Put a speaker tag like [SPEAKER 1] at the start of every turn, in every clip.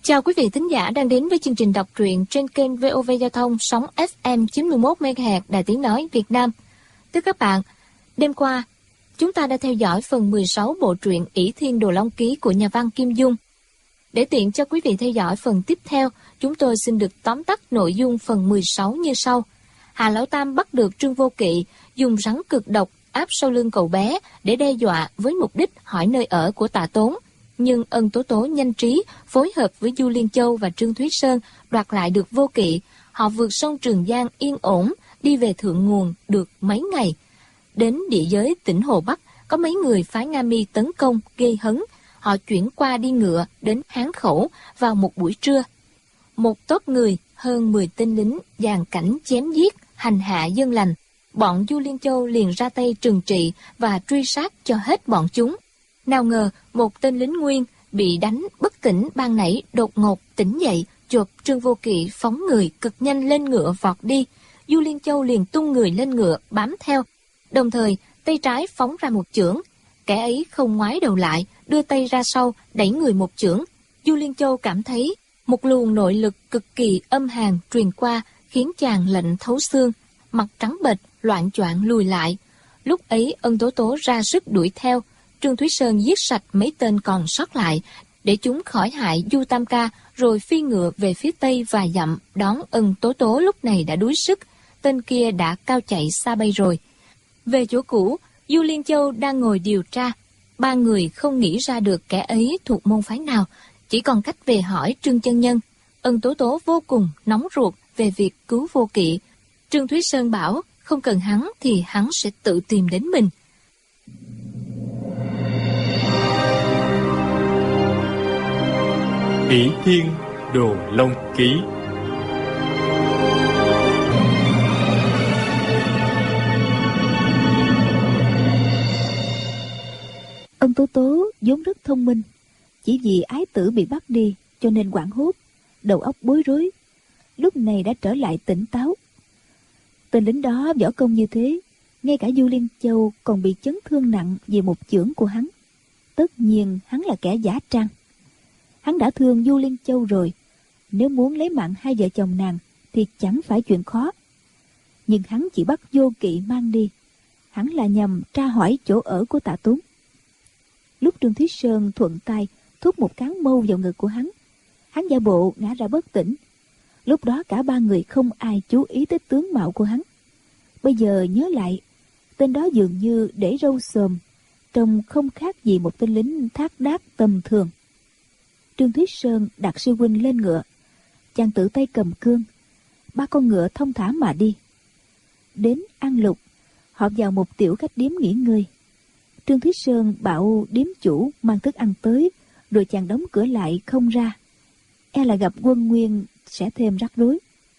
[SPEAKER 1] Chào quý vị thính giả đang đến với chương trình đọc truyện trên kênh VOV Giao thông sóng FM 91 MHz Đài Tiếng nói Việt Nam. Thưa các bạn, đêm qua chúng ta đã theo dõi phần 16 bộ truyện Ỷ Thiên Đồ Long Ký của nhà văn Kim Dung. Để tiện cho quý vị theo dõi phần tiếp theo, chúng tôi xin được tóm tắt nội dung phần 16 như sau. Hà Lão Tam bắt được Trương Vô Kỵ dùng rắn cực độc áp sau lưng cậu bé để đe dọa với mục đích hỏi nơi ở của Tạ Tốn. Nhưng Ân Tố Tố nhanh trí phối hợp với Du Liên Châu và Trương Thúy Sơn đoạt lại được Vô Kỵ. Họ vượt sông Trường Giang yên ổn, đi về thượng nguồn được mấy ngày. Đến địa giới tỉnh Hồ Bắc, có mấy người phái Nga Mi tấn công gây hấn. Họ chuyển qua đi ngựa đến Hán Khẩu vào một buổi trưa. Một tốp người hơn 10 tên lính dàn cảnh chém giết, hành hạ dân lành. Bọn Du Liên Châu liền ra tay trừng trị và truy sát cho hết bọn chúng. Nào ngờ một tên lính Nguyên bị đánh bất tỉnh ban nãy đột ngột tỉnh dậy, chộp Trương Vô Kỵ phóng người cực nhanh lên ngựa vọt đi. Du Liên Châu liền tung người lên ngựa bám theo, đồng thời tay trái phóng ra một chưởng. Kẻ ấy không ngoái đầu lại, đưa tay ra sau đẩy người một chưởng. Du Liên Châu cảm thấy một luồng nội lực cực kỳ âm hàn truyền qua, khiến chàng lạnh thấu xương, mặt trắng bệch, loạng choạng lùi lại. Lúc ấy Ân Tố Tố ra sức đuổi theo. Trương Thúy Sơn giết sạch mấy tên còn sót lại, để chúng khỏi hại Du Tam Ca, rồi phi ngựa về phía tây vài dặm đón Ân Tố Tố. Lúc này đã đuối sức, tên kia đã cao chạy xa bay rồi. Về chỗ cũ, Du Liên Châu đang ngồi điều tra. Ba người không nghĩ ra được kẻ ấy thuộc môn phái nào, chỉ còn cách về hỏi Trương chân nhân. Ân Tố Tố vô cùng nóng ruột về việc cứu Vô Kỵ. Trương Thúy Sơn bảo không cần hắn thì hắn sẽ tự tìm đến mình.
[SPEAKER 2] Ỷ Thiên Đồ Long Ký.
[SPEAKER 3] Ân Tố Tố vốn rất thông minh, chỉ vì ái tử bị bắt đi cho nên hoảng hốt, đầu óc bối rối. Lúc này đã trở lại tỉnh táo. Tên lính đó võ công như thế, ngay cả Du Liên Châu còn bị chấn thương nặng vì một chưởng của hắn. Tất nhiên hắn là kẻ giả trang. Hắn đã thương Du Liên Châu rồi, nếu muốn lấy mạng hai vợ chồng nàng thì chẳng phải chuyện khó. Nhưng hắn chỉ bắt Vô Kỵ mang đi, hắn là nhằm tra hỏi chỗ ở của Tạ Tốn. Lúc Trương Thúy Sơn thuận tay thúc một cán mâu vào ngực của hắn giả bộ ngã ra bất tỉnh. Lúc đó cả ba người không ai chú ý tới tướng mạo của hắn. Bây giờ nhớ lại, tên đó dường như để râu xồm, trông không khác gì một tên lính thác đác tầm thường. Trương Thúy Sơn đặt sư huynh lên ngựa, chàng tự tay cầm cương, ba con ngựa thông thả mà đi. Đến An Lục, họ vào một tiểu khách điếm nghỉ ngơi. Trương Thúy Sơn bảo điếm chủ mang thức ăn tới, rồi chàng đóng cửa lại không ra, e là gặp quân Nguyên sẽ thêm rắc rối.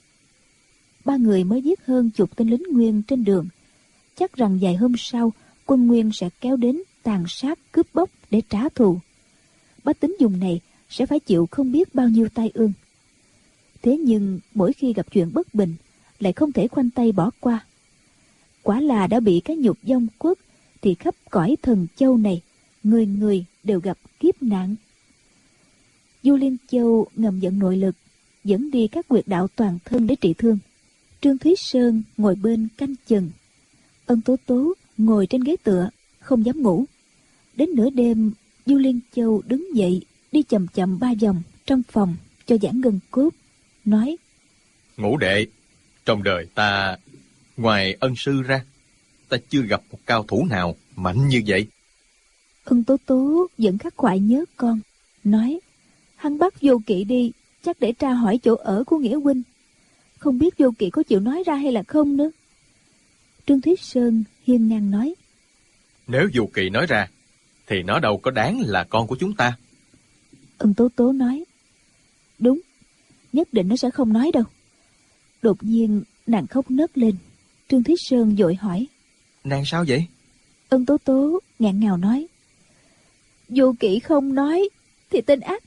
[SPEAKER 3] Ba người mới giết hơn chục tên lính Nguyên trên đường, chắc rằng vài hôm sau quân Nguyên sẽ kéo đến tàn sát cướp bóc để trả thù. Bách tính vùng này sẽ phải chịu không biết bao nhiêu tai ương. Thế nhưng mỗi khi gặp chuyện bất bình lại không thể khoanh tay bỏ qua. Quả là đã bị cái nhục vong quốc thì khắp cõi Thần Châu này người người đều gặp kiếp nạn. Du Liên Châu ngầm vận nội lực dẫn đi các huyệt đạo toàn thân để trị thương. Trương Thúy Sơn ngồi bên canh chừng. Ân Tố Tố ngồi trên ghế tựa không dám ngủ. Đến nửa đêm, Du Liên Châu đứng dậy đi chậm chậm 3 vòng trong phòng cho giãn gân cốt, nói:
[SPEAKER 2] Ngũ đệ, trong đời ta ngoài ân sư ra, ta chưa gặp một cao thủ nào mạnh như vậy.
[SPEAKER 3] Ân Tố Tố vẫn khắc khoải nhớ con, nói: Hắn bắt Vô Kỵ đi chắc để tra hỏi chỗ ở của Nghĩa huynh, không biết Vô Kỵ có chịu nói ra hay là không nữa. Trương Thúy Sơn hiên ngang nói:
[SPEAKER 2] Nếu Vô Kỵ nói ra thì nó đâu có đáng là con của chúng ta.
[SPEAKER 3] Ân Tố Tố nói: Đúng, nhất định nó sẽ không nói đâu. Đột nhiên nàng khóc nấc lên. Trương Thúy Sơn vội hỏi:
[SPEAKER 2] Nàng sao vậy?
[SPEAKER 3] Ân Tố Tố nghẹn ngào nói: Vô Kỵ không nói thì tên ác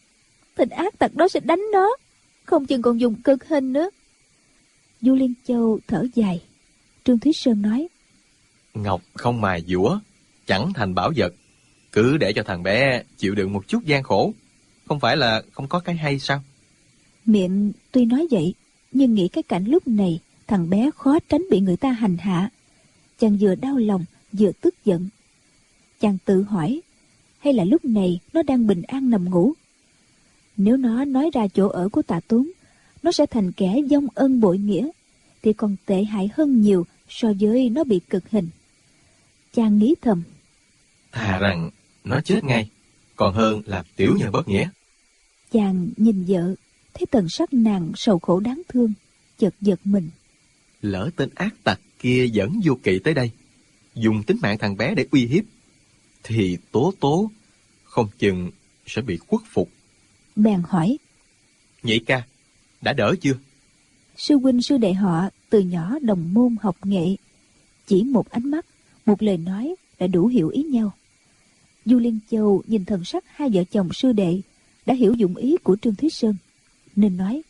[SPEAKER 3] tặc đó sẽ đánh nó, không chừng còn dùng cực hình nữa. Du Liên Châu thở dài. Trương Thúy Sơn nói:
[SPEAKER 2] Ngọc không mài dũa chẳng thành bảo vật, cứ để cho thằng bé chịu đựng một chút gian khổ. Không phải là không có cái hay sao?
[SPEAKER 3] Miệng tuy nói vậy, nhưng nghĩ cái cảnh lúc này thằng bé khó tránh bị người ta hành hạ. Chàng vừa đau lòng vừa tức giận. Chàng tự hỏi, hay là lúc này nó đang bình an nằm ngủ? Nếu nó nói ra chỗ ở của Tạ Tốn, nó sẽ thành kẻ vong ân bội nghĩa, thì còn tệ hại hơn nhiều so với nó bị cực hình. Chàng nghĩ thầm,
[SPEAKER 2] Thà rằng nó chết ngay, còn hơn làm tiểu nhân bất nghĩa.
[SPEAKER 3] Chàng nhìn vợ, thấy tần sắc nàng sầu khổ đáng thương, chợt giật mình.
[SPEAKER 2] Lỡ tên ác tặc kia dẫn Vô Kỵ tới đây, dùng tính mạng thằng bé để uy hiếp, thì Tố Tố không chừng sẽ bị khuất phục.
[SPEAKER 3] Bèn hỏi,
[SPEAKER 2] Nhị ca, đã đỡ chưa?
[SPEAKER 3] sư huynh sư đệ họ từ nhỏ đồng môn học nghệ, chỉ một ánh mắt, một lời nói đã đủ hiểu ý nhau. Du Liên Châu nhìn thần sắc hai vợ chồng sư đệ, đã hiểu dụng ý của Trương Thúy Sơn, nên nói,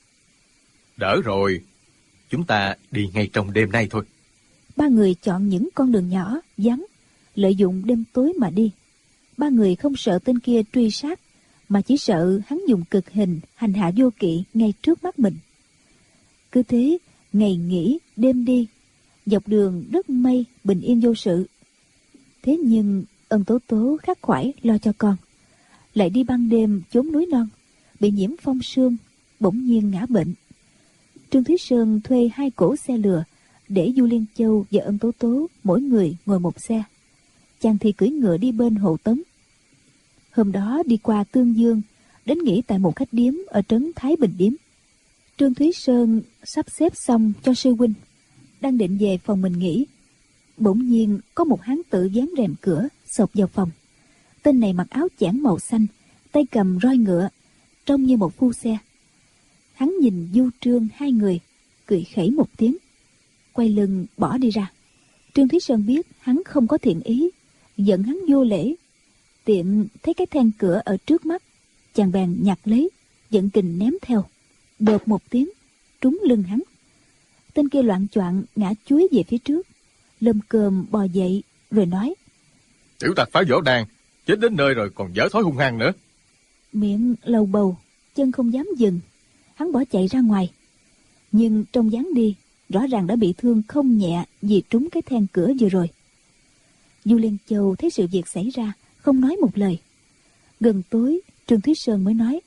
[SPEAKER 2] Đỡ rồi, chúng ta đi ngay trong đêm nay thôi.
[SPEAKER 3] Ba người chọn những con đường nhỏ, vắng, lợi dụng đêm tối mà đi. Ba người không sợ tên kia truy sát, mà chỉ sợ hắn dùng cực hình hành hạ Vô Kỵ ngay trước mắt mình. Cứ thế, ngày nghỉ, đêm đi, dọc đường rất mây, bình yên vô sự. Thế nhưng Ân Tố Tố khắc khoải lo cho con, lại đi ban đêm chốn núi non, bị nhiễm phong sương, bỗng nhiên ngã bệnh. Trương Thúy Sơn thuê 2 cỗ xe lừa để Du Liên Châu và Ân Tố Tố mỗi người ngồi một xe. Chàng thì cưỡi ngựa đi bên hộ tống. Hôm đó đi qua Tương Dương, đến nghỉ tại một khách điếm ở trấn Thái Bình Điếm. Trương Thúy Sơn sắp xếp xong cho sư huynh, đang định về phòng mình nghỉ. Bỗng nhiên có một hán tử dán rèm cửa xộc vào phòng. Tên này mặc áo chẽn màu xanh, tay cầm roi ngựa, trông như một phu xe. Hắn nhìn Du Trương hai người, cười khẩy một tiếng, quay lưng bỏ đi ra. Trương Thúy Sơn biết hắn không có thiện ý, giận hắn vô lễ. Tiện thấy cái then cửa ở trước mắt, chàng bèn nhặt lấy, giận kình ném theo. Đột một tiếng, trúng lưng hắn. Tên kia loạng choạng ngã chuối về phía trước, lơm cơm bò dậy rồi nói,
[SPEAKER 2] Tiểu tặc phá võ đàn, chết đến nơi rồi còn dở thói hung hăng nữa.
[SPEAKER 3] Miệng lầu bầu, chân không dám dừng. Hắn bỏ chạy ra ngoài, nhưng trong dáng đi rõ ràng đã bị thương không nhẹ vì trúng cái then cửa vừa rồi. Du Liên Châu thấy sự việc xảy ra, không nói một lời. Gần tối, Trương Thúy Sơn mới nói,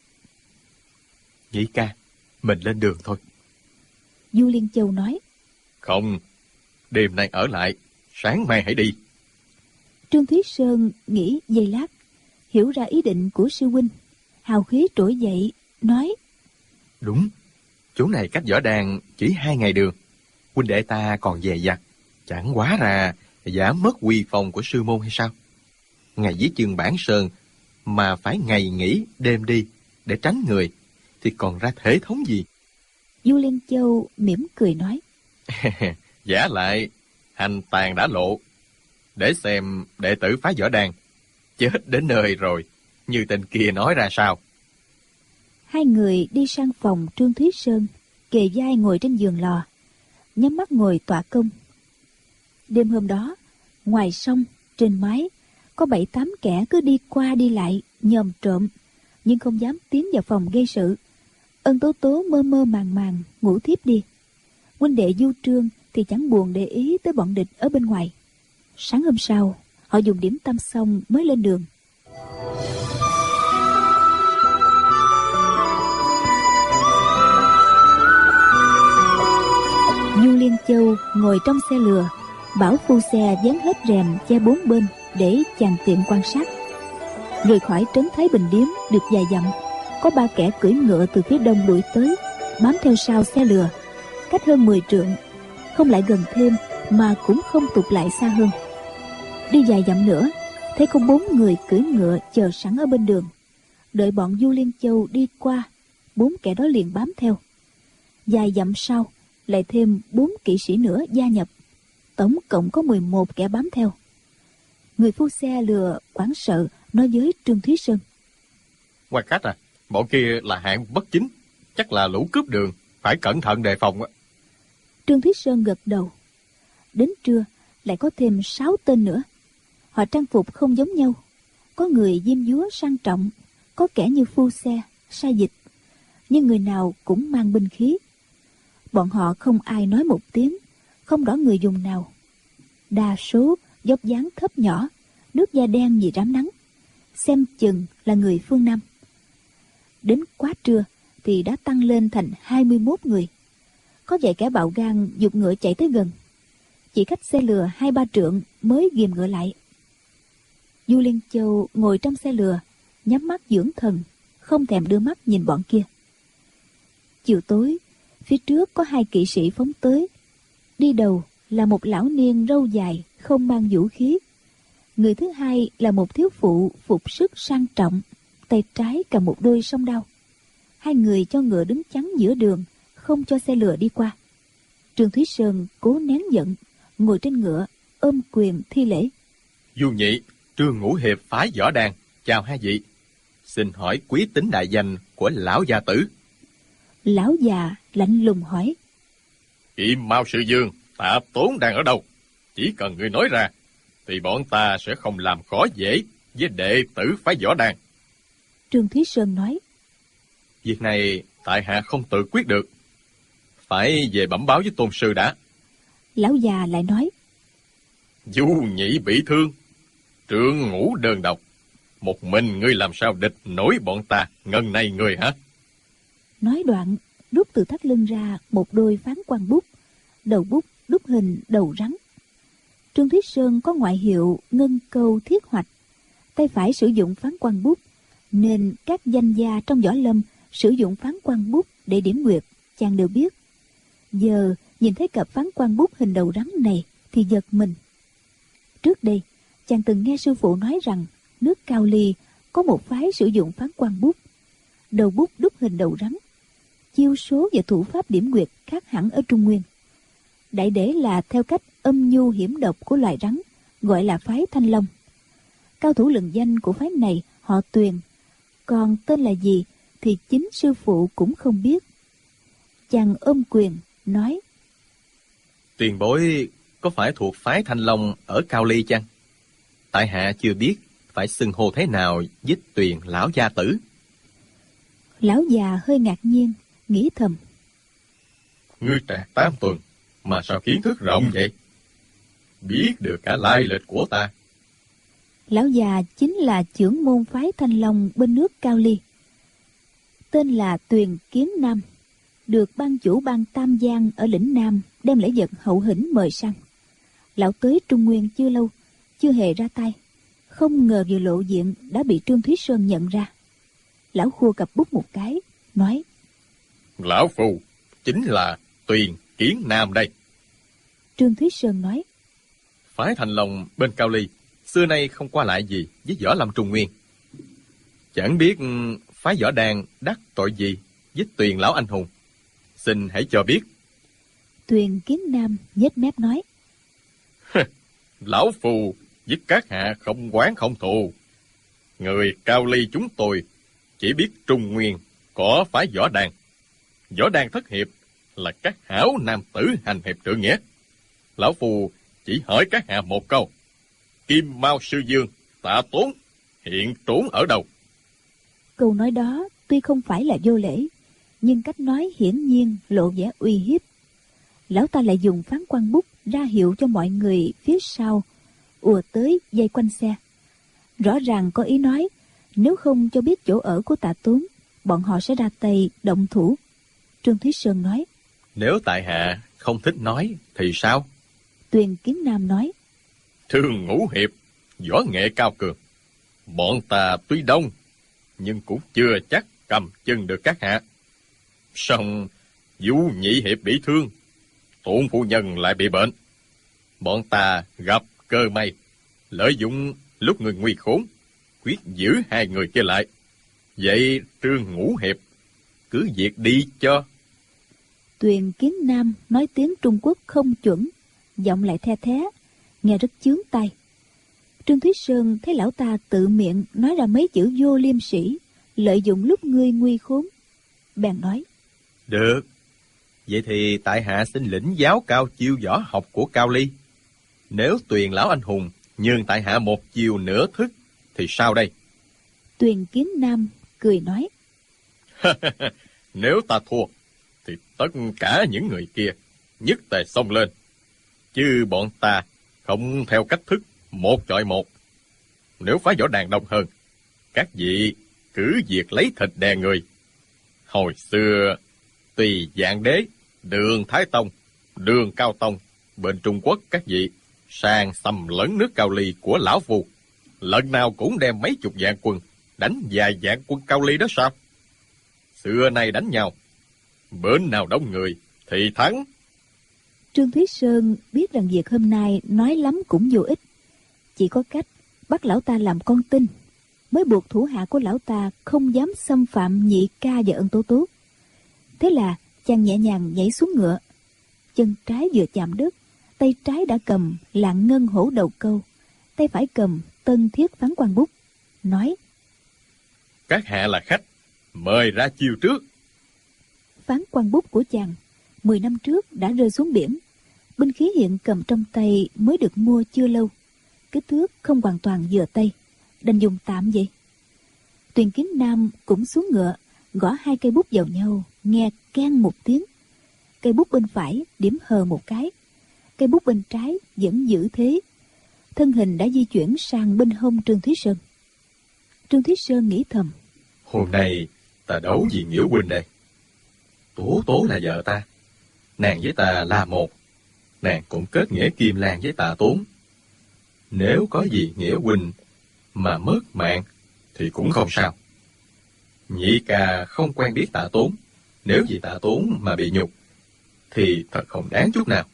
[SPEAKER 2] Nhị ca, mình lên đường thôi.
[SPEAKER 3] Du Liên Châu nói,
[SPEAKER 2] Không, đêm nay ở lại, sáng mai hãy đi.
[SPEAKER 3] Trương Thúy Sơn nghĩ giây lát, hiểu ra ý định của sư huynh, hào khí trỗi dậy, nói,
[SPEAKER 2] Đúng, chỗ này cách võ đàn chỉ 2 ngày đường. Huynh đệ ta còn dè dặt, chẳng quá ra giảm mất uy phong của sư môn hay sao? Ngày dưới chân Bản Sơn mà phải ngày nghỉ đêm đi để tránh người, thì còn ra thể thống gì?
[SPEAKER 3] Du Liên Châu mỉm cười nói,
[SPEAKER 2] Giả lại hành tàn đã lộ, để xem đệ tử phá võ đàn chết đến nơi rồi như tên kia nói ra sao.
[SPEAKER 3] Hai người đi sang phòng Trương Thúy Sơn, kề vai ngồi trên giường lò, nhắm mắt ngồi tọa công. Đêm hôm đó, ngoài sông, trên mái, có 7-8 kẻ cứ đi qua đi lại, nhòm trộm, nhưng không dám tiến vào phòng gây sự. Ân Tố Tố mơ mơ màng màng, ngủ thiếp đi. Huynh đệ Du Trương thì chẳng buồn để ý tới bọn địch ở bên ngoài. Sáng hôm sau, họ dùng điểm tâm xong mới lên đường. Du Liên Châu ngồi trong xe lừa, bảo phu xe dán hết rèm che 4 bên để chàng tiện quan sát. Rời khỏi trấn Thái Bình Điếm được vài dặm, có 3 kẻ cưỡi ngựa từ phía đông đuổi tới, bám theo sau xe lừa, cách hơn 10 trượng, không lại gần thêm mà cũng không tụt lại xa hơn. Đi vài dặm nữa, thấy có 4 người cưỡi ngựa chờ sẵn ở bên đường. Đợi bọn Du Liên Châu đi qua, 4 kẻ đó liền bám theo. Vài dặm sau, lại thêm 4 kỵ sĩ nữa gia nhập, tổng cộng có 11 kẻ bám theo. Người phu xe lừa hoảng sợ nói với Trương Thúy Sơn,
[SPEAKER 2] Ngoài cách à, bọn kia là hạng bất chính, chắc là lũ cướp đường, phải cẩn thận đề phòng.
[SPEAKER 3] Trương Thúy Sơn gật đầu. Đến trưa lại có thêm 6 tên nữa. Họ trang phục không giống nhau, có người diêm dúa sang trọng, có kẻ như phu xe, sa dịch, nhưng người nào cũng mang binh khí. Bọn họ không ai nói một tiếng, không rõ người dùng nào. Đa số dốc dáng thấp nhỏ, nước da đen vì rám nắng, xem chừng là người phương Nam. Đến quá trưa thì đã tăng lên thành 21 người. Có vài kẻ bạo gan giục ngựa chạy tới gần, chỉ cách xe lừa 2-3 trượng mới ghìm ngựa lại. Du Liên Châu ngồi trong xe lừa, nhắm mắt dưỡng thần, không thèm đưa mắt nhìn bọn kia. Chiều tối, phía trước có 2 kỵ sĩ phóng tới. Đi đầu là một lão niên râu dài, không mang vũ khí. Người thứ hai là một thiếu phụ phục sức sang trọng, tay trái cầm một đôi song đao. 2 người cho ngựa đứng chắn giữa đường, không cho xe lừa đi qua. Trương Thúy Sơn cố nén giận, ngồi trên ngựa, ôm quyền thi lễ.
[SPEAKER 2] Du Nhị, Trương Ngũ Hiệp phái Võ Đàn, chào hai vị. Xin hỏi quý tính đại danh của lão gia tử.
[SPEAKER 3] Lão già lạnh lùng hỏi.
[SPEAKER 2] Kim Mao Sư Dương, Tạ Tốn đang ở đâu? Chỉ cần ngươi nói ra, thì bọn ta sẽ không làm khó dễ với đệ tử phái Võ Đàn.
[SPEAKER 3] Trương Thúy Sơn nói.
[SPEAKER 2] Việc này tại hạ không tự quyết được, phải về bẩm báo với tôn sư đã.
[SPEAKER 3] Lão già lại nói.
[SPEAKER 2] Du Nhị bị thương, Trương Ngũ đơn độc, một mình ngươi làm sao địch nổi bọn ta ngần này người hả?
[SPEAKER 3] Nói đoạn, rút từ thắt lưng ra một đôi phán quan bút, đầu bút đúc hình đầu rắn. Trương Thúy Sơn có ngoại hiệu ngân câu thiết hoạch, tay phải sử dụng phán quan bút, nên các danh gia trong võ lâm sử dụng phán quan bút để điểm nguyệt, chàng đều biết. Giờ nhìn thấy cặp phán quan bút hình đầu rắn này thì giật mình. Trước đây, chàng từng nghe sư phụ nói rằng nước Cao Ly có một phái sử dụng phán quan bút, đầu bút đúc hình đầu rắn. Chiêu số và thủ pháp điểm nguyệt khác hẳn ở Trung Nguyên. Đại để là theo cách âm nhu hiểm độc của loài rắn, gọi là phái Thanh Long. Cao thủ lừng danh của phái này họ Tuyền, còn tên là gì thì chính sư phụ cũng không biết. Chàng ôm quyền nói.
[SPEAKER 2] Tiền bối có phải thuộc phái Thanh Long ở Cao Ly chăng? Tại hạ chưa biết phải xưng hô thế nào với Tuyền lão gia tử.
[SPEAKER 3] Lão già hơi ngạc nhiên, nghĩ thầm.
[SPEAKER 2] Ngươi trạc 8 tuần mà sao kiến thức rộng vậy? Biết được cả lai lịch của ta.
[SPEAKER 3] Lão già chính là trưởng môn phái Thanh Long bên nước Cao Ly, tên là Tuyền Kiến Nam, được ban chủ ban Tam Giang ở lĩnh Nam đem lễ vật hậu hĩnh mời sang. Lão tới Trung Nguyên chưa lâu, chưa hề ra tay, không ngờ vừa lộ diện đã bị Trương Thúy Sơn nhận ra. Lão khua cặp bút một cái, nói.
[SPEAKER 2] Lão phù chính là Tuyền Kiến Nam đây.
[SPEAKER 3] Trương Thúy Sơn nói.
[SPEAKER 2] Phái Thanh Long bên Cao Ly xưa nay không qua lại gì với võ lâm Trung Nguyên. Chẳng biết phái Võ Đàn đắc tội gì với Tuyền lão anh hùng, xin hãy cho biết.
[SPEAKER 3] Tuyền Kiến Nam nhếch mép nói.
[SPEAKER 2] Lão phù với các hạ không oán không thù. Người Cao Ly chúng tôi chỉ biết Trung Nguyên có phái Võ Đàn. Võ Đàn thất hiệp là các hảo nam tử hành hiệp trượng nghĩa. Lão phù chỉ hỏi các hạ một câu. Kim Mao Sư Dương, Tạ Tốn hiện trốn ở đâu?
[SPEAKER 3] Câu nói đó tuy không phải là vô lễ, nhưng cách nói hiển nhiên lộ vẻ uy hiếp. Lão ta lại dùng phán quan bút ra hiệu cho mọi người phía sau ùa tới vây quanh xe. Rõ ràng có ý nói, nếu không cho biết chỗ ở của Tạ Tốn, bọn họ sẽ ra tay động thủ. Trương Thúy Sơn nói.
[SPEAKER 2] Nếu tại hạ không thích nói thì sao?
[SPEAKER 3] Tuyền Kiến Nam nói.
[SPEAKER 2] Trương Ngũ Hiệp võ nghệ cao cường, bọn ta tuy đông nhưng cũng chưa chắc cầm chân được các hạ. Song Du Nhị Hiệp bị thương, Tôn phu nhân lại bị bệnh, bọn ta gặp cơ may, lợi dụng lúc người nguy khốn, quyết giữ 2 người kia lại. Vậy Trương Ngũ Hiệp cứ việc đi cho.
[SPEAKER 3] Tuyền Kiến Nam nói tiếng Trung Quốc không chuẩn, giọng lại the thé, nghe rất chướng tai. Trương Thúy Sơn thấy lão ta tự miệng nói ra mấy chữ vô liêm sỉ, lợi dụng lúc ngươi nguy khốn, bèn nói.
[SPEAKER 2] Được, vậy thì tại hạ xin lĩnh giáo cao chiêu võ học của Cao Ly. Nếu Tuyền lão anh hùng nhường tại hạ một chiều nửa thức thì sao đây?
[SPEAKER 3] Tuyền Kiến Nam cười nói:
[SPEAKER 2] Nếu ta thua, thì tất cả những người kia nhất tề xông lên, chứ bọn ta không theo cách thức một chọi một. Nếu phái võ đàn đông hơn, các vị cứ việc lấy thịt đè người. Hồi xưa, Tùy Dạng Đế, Đường Thái Tông, Đường Cao Tông bên Trung Quốc các vị sang xâm lấn nước Cao Ly của lão Phu, lần nào cũng đem mấy chục vạn quân đánh vài vạn quân Cao Ly đó sao? Xưa nay đánh nhau, bên nào đông người thì thắng.
[SPEAKER 3] Trương Thúy Sơn biết rằng việc hôm nay nói lắm cũng vô ích, chỉ có cách bắt lão ta làm con tin, mới buộc thủ hạ của lão ta không dám xâm phạm Nhị Ca và Ân Tố Tố. Thế là chàng nhẹ nhàng nhảy xuống ngựa, chân trái vừa chạm đất, tay trái đã cầm Lạng Ngân Hổ Đầu Câu, tay phải cầm Tân Thiết Phán Quan Bút, nói:
[SPEAKER 2] Các hạ là khách, mời ra chiêu trước.
[SPEAKER 3] Phán Quan Bút của chàng 10 năm trước đã rơi xuống biển, binh khí hiện cầm trong tay mới được mua chưa lâu, kích thước không hoàn toàn vừa tay, đành dùng tạm vậy. Tuyền Kiến Nam cũng xuống ngựa, gõ 2 cây bút vào nhau, nghe keng một tiếng. Cây bút bên phải điểm hờ một cái, cây bút bên trái vẫn giữ thế. Thân hình đã di chuyển sang bên hông Trương Thúy Sơn. Trương Thúy Sơn nghĩ thầm:
[SPEAKER 2] Hôm nay ta đấu vì Nghĩa huynh đây. Tố Tố là vợ ta, nàng với ta là một, nàng cũng kết nghĩa kim lan với Tạ Tốn. Nếu có gì Nghĩa huynh mà mất mạng thì cũng không sao. Nhị ca không quen biết Tạ Tốn, nếu vì Tạ Tốn mà bị nhục thì thật không đáng chút nào.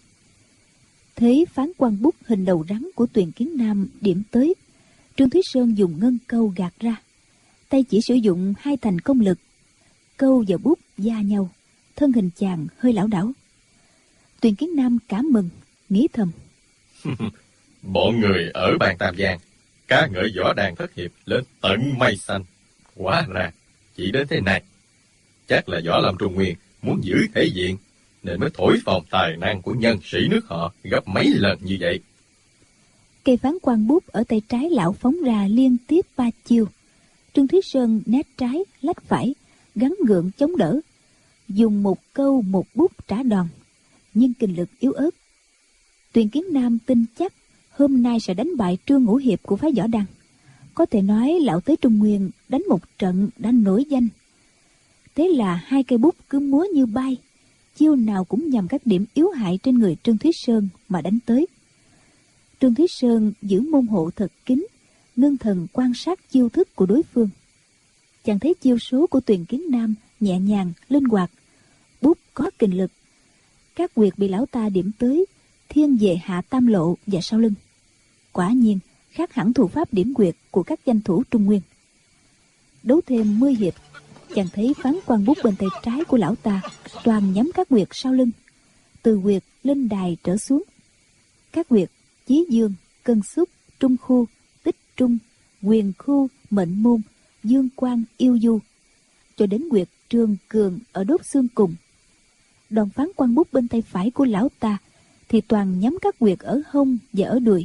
[SPEAKER 3] Thấy Phán Quan Bút hình đầu rắn của Tuyền Kiến Nam điểm tới, Trương Thúy Sơn dùng ngân câu gạt ra, tay chỉ sử dụng 2 thành công lực, câu và bút va nhau, thân hình chàng hơi lảo đảo. Tuyền Kiến Nam cảm mừng, nghĩ thầm:
[SPEAKER 2] Bọn người ở bàn Tam Giang ca ngợi võ đàn thất hiệp lên tận mây xanh, hóa ra chỉ đến thế này. Chắc là Võ Lâm Trung Nguyên muốn giữ thể diện nên mới thổi phồng tài năng của nhân sĩ nước họ gấp mấy lần như vậy.
[SPEAKER 3] Cây Phán Quan Bút ở tay trái lão phóng ra liên tiếp 3 chiêu. Trương Thúy Sơn né trái lách phải, gắng gượng chống đỡ, dùng một câu một bút trả đòn, nhưng kình lực yếu ớt. Tuyền Kiến Nam tin chắc hôm nay sẽ đánh bại Trương Ngũ Hiệp của phái Võ Đăng. Có thể nói lão tới Trung Nguyên đánh một trận đã nổi danh. Thế là 2 cây bút cứ múa như bay, chiêu nào cũng nhằm các điểm yếu hại trên người Trương Thúy Sơn mà đánh tới. Trương Thúy Sơn giữ môn hộ thật kín, ngưng thần quan sát chiêu thức của đối phương. Chàng thấy chiêu số của Tuyền Kiến Nam nhẹ nhàng, linh hoạt, bút có kình lực. Các huyệt bị lão ta điểm tới thiên về hạ tam lộ và sau lưng. Quả nhiên khác hẳn thủ pháp điểm huyệt của các danh thủ Trung Nguyên. Đấu thêm 10 hiệp, chàng thấy Phán Quan Bút bên tay trái của lão ta toàn nhắm các huyệt sau lưng, từ huyệt lên đài trở xuống. Các huyệt Chí Dương, Cân Xúc, Trung Khu, Tích Trung, Quyền Khu, Mệnh Môn, Dương Quang, Yêu Du, cho đến huyệt Trường Cường ở đốt xương cùng. Đòn Phán Quan Bút bên tay phải của lão ta thì toàn nhắm các huyệt ở hông và ở đùi,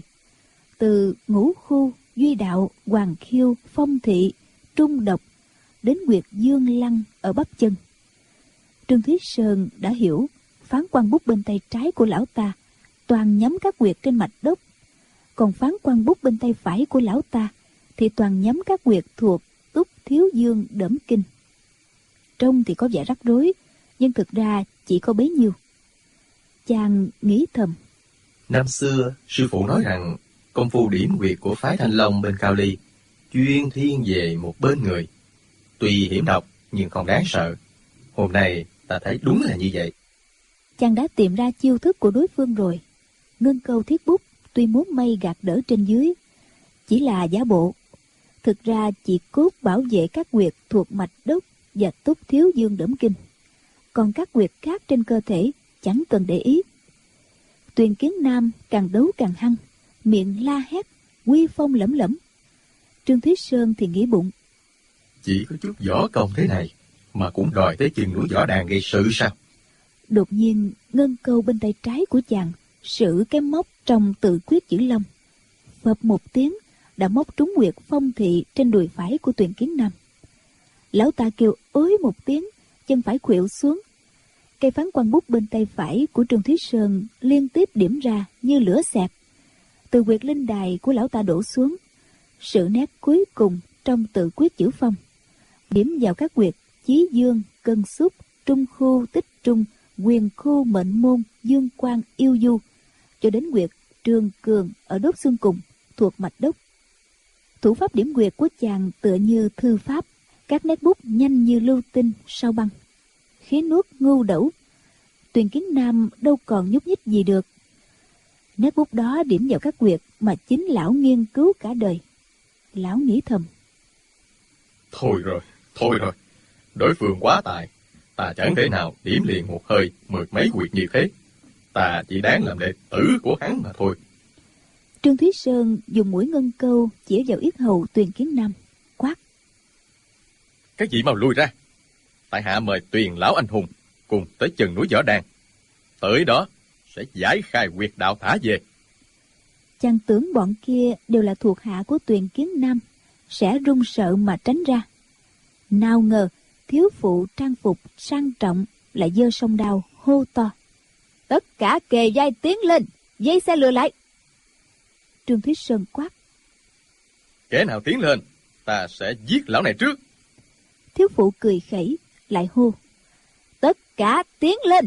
[SPEAKER 3] từ Ngũ Khu, Duy Đạo, Hoàng Khiêu, Phong Thị, Trung Độc đến huyệt Dương Lăng ở bắp chân. Trương Thúy Sơn đã hiểu Phán Quan Bút bên tay trái của lão ta toàn nhắm các huyệt trên mạch đốc, còn Phán Quan Bút bên tay phải của lão ta thì toàn nhắm các huyệt thuộc Túc, Thiếu Dương, Đỡm Kinh. Trông thì có vẻ rắc rối, nhưng thực ra chỉ có bấy nhiêu. Chàng nghĩ thầm:
[SPEAKER 2] Năm xưa sư phụ nói rằng công phu điểm huyệt của phái Thanh Long bên Cao Ly chuyên thiên về một bên người, tuy hiểm độc nhưng không đáng sợ. Hôm nay ta thấy đúng là như vậy.
[SPEAKER 3] Chàng đã tìm ra chiêu thức của đối phương rồi. Ngân câu thiết bút tuy muốn mây gạt đỡ trên dưới, chỉ là giả bộ. Thực ra chỉ cốt bảo vệ các huyệt thuộc mạch đốc và Túc, Thiếu Dương, Đỡm Kinh, còn các huyệt khác trên cơ thể chẳng cần để ý. Tuyền Kiến Nam càng đấu càng hăng, miệng la hét, uy phong lẫm lẫm. Trương Thúy Sơn thì nghĩ bụng:
[SPEAKER 2] Chỉ có chút võ công thế này mà cũng đòi tới chừng núi võ đàn gây sự sao?
[SPEAKER 3] Đột nhiên ngân câu bên tay trái của chàng sử cái móc trong Tự Quyết Chữ Long, phập một tiếng đã móc trúng huyệt Phong Thị trên đùi phải của Tuyền Kiến Nam. Lão ta kêu ối một tiếng, chân phải khuỵu xuống. Cây phán quan bút bên tay phải của Trương Thúy Sơn liên tiếp điểm ra như lửa xẹt. Từ huyệt linh đài của lão ta đổ xuống. Sự nét cuối cùng trong tự quyết chữ phong, điểm vào các huyệt chí dương, cân xúc, trung khu, tích trung, quyền khu, mệnh môn, dương quan, yêu du, cho đến huyệt trường cường ở đốt xương cùng thuộc mạch đốc. Thủ pháp điểm huyệt của chàng tựa như thư pháp, các nét bút nhanh như lưu tinh sao băng, khí nuốt ngu đẩu. Tuyền Kiến Nam đâu còn nhúc nhích gì được. Nét bút đó điểm vào các huyệt mà chính lão nghiên cứu cả đời. Lão nghĩ thầm:
[SPEAKER 2] Thôi rồi, đối phương quá tài, ta chẳng thể nào điểm liền một hơi 10 mấy huyệt như thế. Ta chỉ đáng làm đệ tử của hắn mà thôi.
[SPEAKER 3] Trương Thúy Sơn dùng mũi ngân câu chỉ vào yết hầu Tuyền Kiến Nam, quát:
[SPEAKER 2] Các vị mau lui ra. Tại hạ mời Tuyền lão anh hùng cùng tới chân núi Võ Đàn. Tới đó sẽ giải khai huyệt đạo thả về.
[SPEAKER 3] Chàng tưởng bọn kia đều là thuộc hạ của Tuyền Kiến Nam, sẽ run sợ mà tránh ra. Nào ngờ thiếu phụ trang phục sang trọng lại giơ song đao hô to: Tất cả kề vai tiến lên, dây xe lừa lại. Trương Thúy Sơn quát:
[SPEAKER 2] Kẻ nào tiến lên, ta sẽ giết lão này trước.
[SPEAKER 3] Thiếu phụ cười khẩy lại hô: Tất cả tiến lên.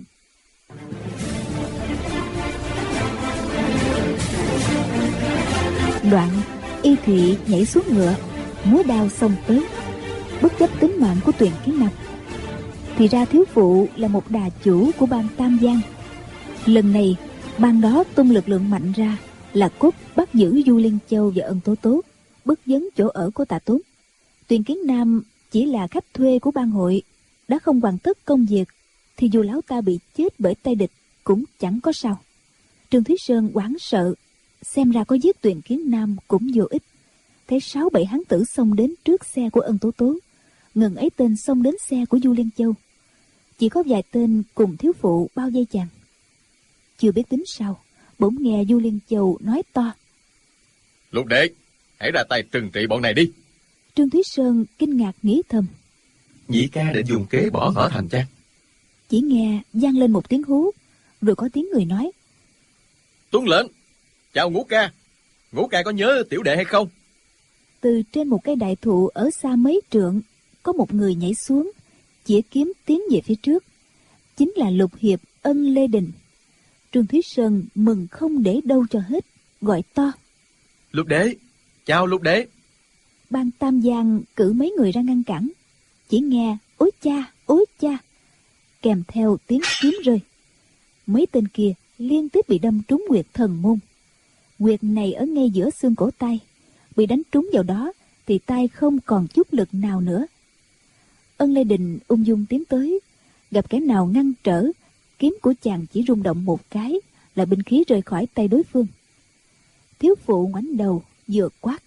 [SPEAKER 3] Đoạn Y Thụy nhảy xuống ngựa, múa đao xông tới, bất chấp tính mạng của Tuyền Kiến Nam. Thì ra thiếu phụ là một đà chủ của bang Tam Giang. Lần này bang đó tung lực lượng mạnh ra là cốt bắt giữ Du Liên Châu và Ân Tố Tố, bức vấn chỗ ở của Tạ Tốn. Tuyền Kiến Nam chỉ là khách thuê của bang hội, đã không hoàn tất công việc thì dù lão ta bị chết bởi tay địch cũng chẳng có sao. Trương Thúy Sơn hoảng sợ, xem ra có giết Tuyền Kiến Nam cũng vô ích. Thấy 6-7 hán tử xông đến trước xe của Ân Tố Tố, ngần ấy tên xông đến xe của Du Liên Châu. Chỉ có vài tên cùng thiếu phụ bao vây chàng. Chưa biết tính sao, bỗng nghe Du Liên Châu nói to:
[SPEAKER 2] Lục đệ, hãy ra tay trừng trị bọn này đi.
[SPEAKER 3] Trương Thúy Sơn kinh ngạc nghĩ thầm:
[SPEAKER 2] Nhị ca định dùng kế bỏ ngõ thành chăng?
[SPEAKER 3] Chỉ nghe vang lên một tiếng hú, rồi có tiếng người nói:
[SPEAKER 2] Tuân lệnh, chào Ngũ ca. Ngũ ca có nhớ tiểu đệ hay không?
[SPEAKER 3] Từ trên một cây đại thụ ở xa mấy trượng, có một người nhảy xuống, chĩa kiếm tiến về phía trước. Chính là Lục Hiệp Ân Lê Đình. Trương Thúy Sơn mừng không để đâu cho hết, gọi to:
[SPEAKER 2] Lục đệ, chào Lục đệ.
[SPEAKER 3] Ban Tam Giang cử mấy người ra ngăn cản. Chỉ nghe ối cha, kèm theo tiếng kiếm rơi. Mấy tên kia liên tiếp bị đâm trúng huyệt thần môn. Huyệt này ở ngay giữa xương cổ tay, bị đánh trúng vào đó thì tay không còn chút lực nào nữa. Ân Lê Đình ung dung tiến tới, gặp kẻ nào ngăn trở, kiếm của chàng chỉ rung động một cái là binh khí rời khỏi tay đối phương. Thiếu phụ ngoảnh đầu vừa quát: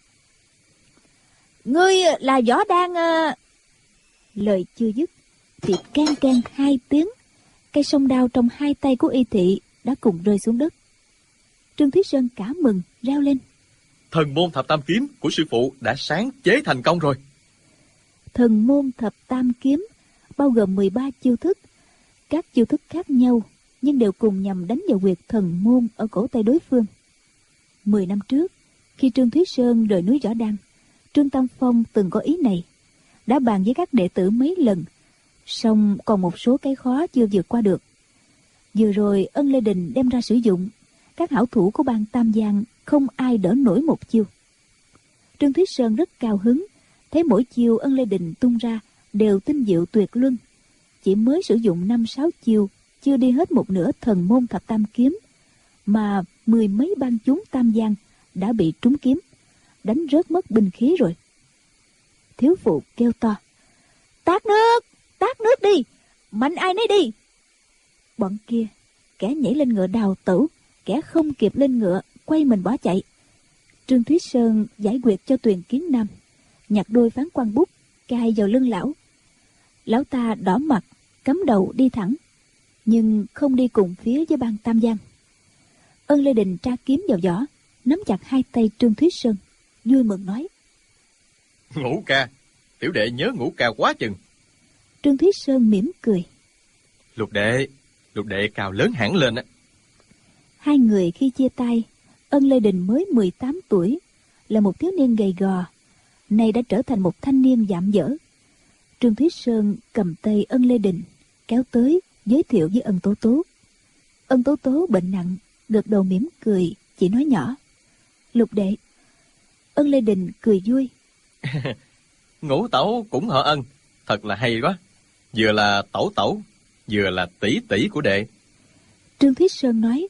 [SPEAKER 3] Ngươi là Võ Đan à? Lời chưa dứt thì keng keng 2 tiếng, cây song đao trong 2 tay của Y Thị đã cùng rơi xuống đất. Trương Thúy Sơn cả mừng reo lên:
[SPEAKER 2] Thần môn thập tam kiếm của sư phụ đã sáng chế thành công rồi.
[SPEAKER 3] Thần môn thập tam kiếm bao gồm 13 chiêu thức, các chiêu thức khác nhau nhưng đều cùng nhằm đánh vào huyệt thần môn ở cổ tay đối phương. 10 năm trước, khi Trương Thúy Sơn rời núi Võ Đăng, Trương Tam Phong từng có ý này, đã bàn với các đệ tử mấy lần, song còn một số cái khó chưa vượt qua được. Vừa rồi Ân Lê Đình đem ra sử dụng, các hảo thủ của bang Tam Giang không ai đỡ nổi một chiêu. Trương Thúy Sơn rất cao hứng, thấy mỗi chiêu Ân Lê Đình tung ra đều tinh diệu tuyệt luân. Chỉ mới sử dụng 5-6 chiêu, chưa đi hết một nửa thần môn thập tam kiếm, mà 10 mấy bang chúng Tam Giang đã bị trúng kiếm, đánh rớt mất binh khí rồi. Thiếu phụ kêu to: Tát nước đi, mạnh ai nấy đi. Bọn kia, kẻ nhảy lên ngựa đào tẩu, kẻ không kịp lên ngựa quay mình bỏ chạy. Trương Thúy Sơn giải quyết cho Tuyền Kiến Nam, nhặt đôi phán quan bút cài vào lưng lão. Lão ta đỏ mặt, cắm đầu đi thẳng, nhưng không đi cùng phía với bang Tam Giang. Ân Lê Đình tra kiếm vào vỏ, nắm chặt 2 tay Trương Thúy Sơn, vui mừng nói:
[SPEAKER 2] Ngũ ca, tiểu đệ nhớ Ngũ Ca quá chừng.
[SPEAKER 3] Trương Thúy Sơn mỉm cười.
[SPEAKER 2] Lục đệ cao lớn hẳn lên á.
[SPEAKER 3] Hai người khi chia tay, Ân Lê Đình mới 18 tuổi, là một thiếu niên gầy gò, nay đã trở thành một thanh niên dạm dở. Trương Thúy Sơn cầm tay Ân Lê Đình, kéo tới, giới thiệu với Ân Tố Tố. Ân Tố Tố bệnh nặng, gật đầu mỉm cười, chỉ nói nhỏ: Lục đệ. Ân Lê Đình cười vui.
[SPEAKER 2] Ngũ tẩu cũng họ Ân, thật là hay quá. Vừa là tẩu tẩu, vừa là tỷ tỷ của đệ.
[SPEAKER 3] Trương Thúy Sơn nói: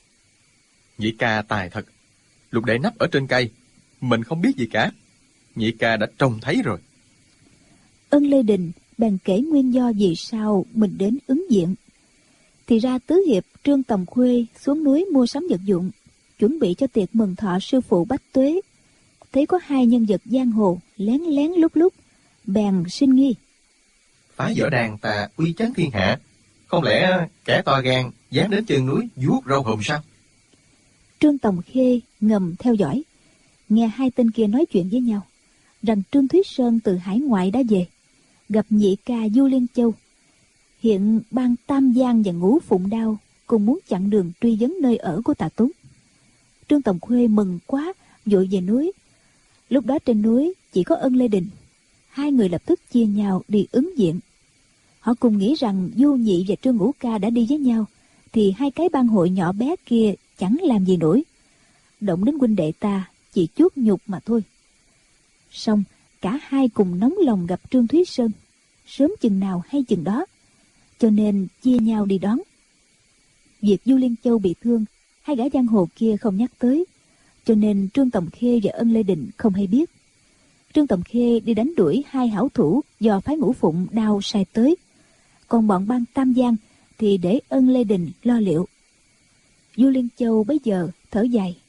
[SPEAKER 2] Nhị ca tài thật. Lục đệ nấp ở trên cây, mình không biết gì cả. Nhị ca đã trông thấy rồi.
[SPEAKER 3] Ân Lê Đình bèn kể nguyên do vì sao mình đến ứng diện. Thì ra tứ hiệp Trương Tầm Khuê xuống núi mua sắm vật dụng, chuẩn bị cho tiệc mừng thọ sư phụ Bách Tuế. Thấy có hai nhân vật giang hồ lén lén lúc lúc, bèn sinh nghi.
[SPEAKER 2] Phá võ đàn ta uy chấn thiên hạ, không lẽ kẻ to gan dám đến chân núi vuốt râu hùm sao?
[SPEAKER 3] Trương Tòng Khê ngầm theo dõi, nghe hai tên kia nói chuyện với nhau, rằng Trương Thúy Sơn từ hải ngoại đã về, gặp nhị ca Du Liên Châu. Hiện bang Tam Giang và Ngũ Phụng Đao cùng muốn chặn đường truy vấn nơi ở của Tà Túng. Trương Tòng Khuê mừng quá, vội về núi. Lúc đó trên núi chỉ có Ân Lê Đình. Hai người lập tức chia nhau đi ứng diện. Họ cùng nghĩ rằng Du Nhị và Trương Ngũ Ca đã đi với nhau, thì hai cái bang hội nhỏ bé kia chẳng làm gì nổi. Động đến huynh đệ ta chỉ chuốt nhục mà thôi. Xong cả hai cùng nóng lòng gặp Trương Thúy Sơn, sớm chừng nào hay chừng đó, cho nên chia nhau đi đón. Việc Du Liên Châu bị thương, hai gã giang hồ kia không nhắc tới, cho nên Trương Tầm Khê và Ân Lê Đình không hay biết. Trương Tầm Khê đi đánh đuổi hai hảo thủ do phái Ngũ Phụng Đao sai tới, còn bọn bang Tam Giang thì để Ân Lê Đình lo liệu. Du Liên Châu bấy giờ thở dài.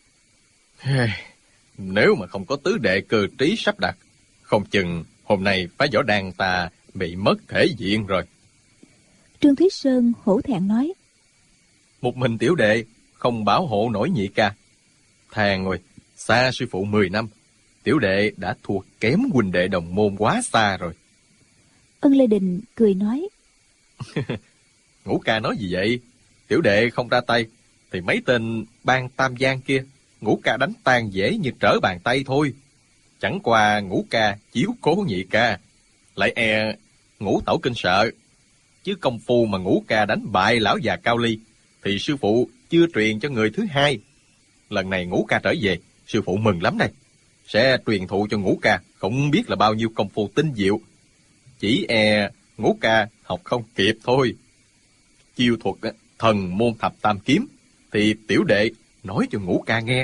[SPEAKER 2] Nếu mà không có tứ đệ cơ trí sắp đặt, không chừng hôm nay phá võ đàn ta bị mất thể diện rồi.
[SPEAKER 3] Trương Thúy Sơn hổ thẹn nói:
[SPEAKER 2] Một mình tiểu đệ không bảo hộ nổi nhị ca. Thàng rồi, xa sư phụ 10 năm, tiểu đệ đã thua kém huynh đệ đồng môn quá xa rồi.
[SPEAKER 3] Ân Lê Đình cười nói:
[SPEAKER 2] Ngũ ca nói gì vậy? Tiểu đệ không ra tay thì mấy tên bang Tam Giang kia Ngũ ca đánh tan dễ như trở bàn tay thôi. Chẳng qua Ngũ ca chiếu cố nhị ca, lại Ngũ tẩu kinh sợ. Chứ công phu mà Ngũ ca đánh bại lão già Cao Ly thì sư phụ chưa truyền cho người thứ hai. Lần này Ngũ ca trở về, sư phụ mừng lắm đây. Sẽ truyền thụ cho Ngũ ca không biết là bao nhiêu công phu tinh diệu. Chỉ Ngũ ca học không kịp thôi. Chiêu thuật thần môn thập tam kiếm thì tiểu đệ nói cho Ngũ ca nghe.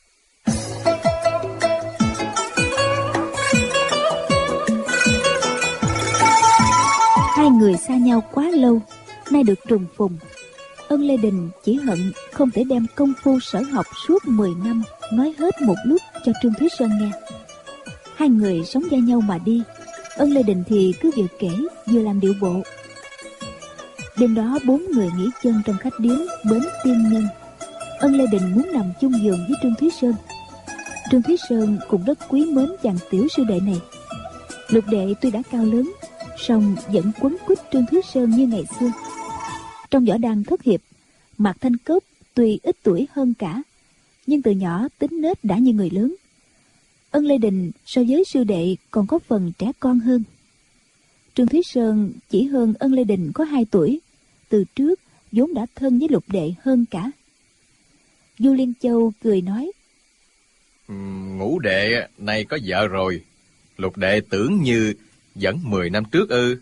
[SPEAKER 3] Hai người xa nhau quá lâu, nay được trùng phùng. Ân Lê Đình chỉ hận không thể đem công phu sở học suốt 10 năm nói hết một lúc cho Trương Thúy Sơn nghe. Hai người sống vai nhau mà đi. Ân Lê Đình thì cứ vừa kể vừa làm điệu bộ. Đêm đó 4 người nghỉ chân trong khách điếm Bến Tiên Nhân. Ân Lê Đình muốn nằm chung giường với Trương Thúy Sơn. Trương Thúy Sơn cũng rất quý mến chàng tiểu sư đệ này. Lục đệ tuy đã cao lớn, song vẫn quấn quýt Trương Thúy Sơn như ngày xưa. Trong võ đăng thất hiệp, Mạc Thanh Cốc tuy ít tuổi hơn cả, nhưng từ nhỏ tính nết đã như người lớn. Ân Lê Đình so với sư đệ còn có phần trẻ con hơn. Trương Thúy Sơn chỉ hơn Ân Lê Đình có 2 tuổi, từ trước vốn đã thân với lục đệ hơn cả. Du Liên Châu cười nói:
[SPEAKER 2] Ngũ đệ nay có vợ rồi, lục đệ tưởng như vẫn 10 năm trước ư?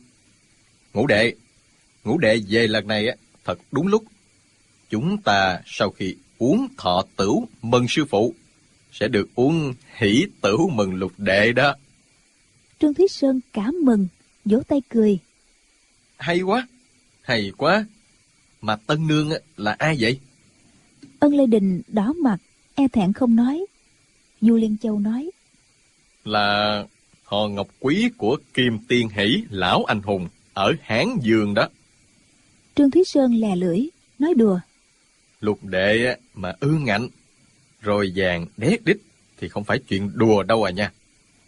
[SPEAKER 2] Ngũ đệ về lần này thật đúng lúc. Chúng ta sau khi uống thọ tửu mừng sư phụ, sẽ được uống hỷ tửu mừng lục đệ đó.
[SPEAKER 3] Trương Thúy Sơn cảm mừng, vỗ tay cười:
[SPEAKER 2] Hay quá. Mà tân nương là ai vậy?
[SPEAKER 3] Ân Lê Đình đỏ mặt, e thẹn không nói. Du Liên Châu nói:
[SPEAKER 2] Là họ Ngọc Quý của Kim Tiên Hỷ lão anh hùng ở Hán Dương đó.
[SPEAKER 3] Trương Thúy Sơn lè lưỡi, nói đùa:
[SPEAKER 2] Lục đệ mà ương ngạnh rồi vàng đét đít thì không phải chuyện đùa đâu à nha.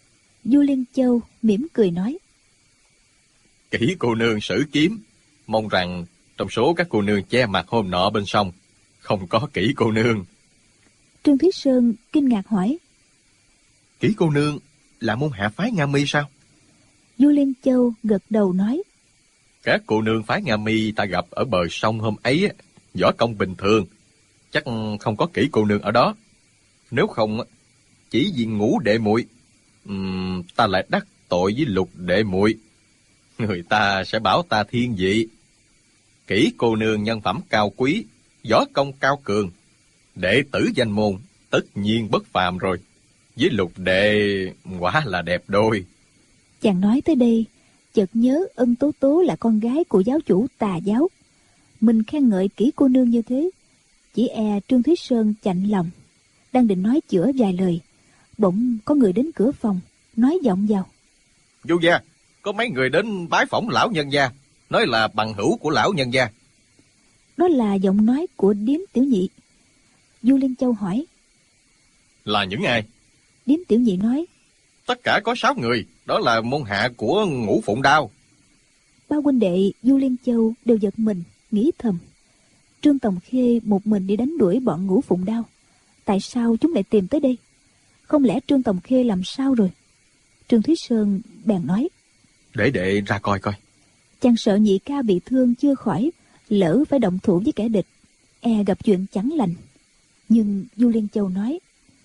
[SPEAKER 3] Du Liên Châu mỉm cười nói.
[SPEAKER 2] Kỷ cô nương sử kiếm, mong rằng trong số các cô nương che mặt hôm nọ bên sông, không có Kỷ cô nương.
[SPEAKER 3] Trương Thúy Sơn kinh ngạc hỏi.
[SPEAKER 2] Kỷ cô nương là môn hạ phái Nga Mi sao?
[SPEAKER 3] Du Liên Châu gật đầu nói.
[SPEAKER 2] Các cô nương phái Nga Mi ta gặp ở bờ sông hôm ấy, võ công bình thường, chắc không có Kỷ cô nương ở đó. Nếu không, chỉ vì Ngũ đệ muội, ta lại đắc tội với Lục đệ muội, người ta sẽ bảo ta thiên vị. Kỷ cô nương nhân phẩm cao quý, võ công cao cường, đệ tử danh môn tất nhiên bất phàm rồi. Với Lục đệ quả là đẹp đôi.
[SPEAKER 3] Chàng nói tới đây, chợt nhớ Ân Tố Tố là con gái của giáo chủ Tà giáo. Mình khen ngợi Kỷ cô nương như thế, chỉ e Trương Thúy Sơn chạnh lòng, đang định nói chữa vài lời, bỗng có người đến cửa phòng, nói vọng vào.
[SPEAKER 2] Du gia, có mấy người đến bái phỏng lão nhân gia, nói là bằng hữu của lão nhân gia.
[SPEAKER 3] Đó là giọng nói của Điếm Tiểu Nhị. Du Liên Châu hỏi.
[SPEAKER 2] Là những ai?
[SPEAKER 3] Điếm Tiểu Nhị nói.
[SPEAKER 2] Tất cả có 6 người, đó là môn hạ của Ngũ Phụng Đao.
[SPEAKER 3] Ba huynh đệ Du Liên Châu đều giật mình, nghĩ thầm. Trương Tòng Khê một mình đi đánh đuổi bọn Ngũ Phụng Đao, tại sao chúng lại tìm tới đây? Không lẽ Trương Tòng Khê làm sao rồi? Trương Thúy Sơn bèn nói. Để
[SPEAKER 2] đệ ra coi coi.
[SPEAKER 3] Chàng sợ nhị ca bị thương chưa khỏi, lỡ phải động thủ với kẻ địch, e gặp chuyện chẳng lành. Nhưng Du Liên Châu nói.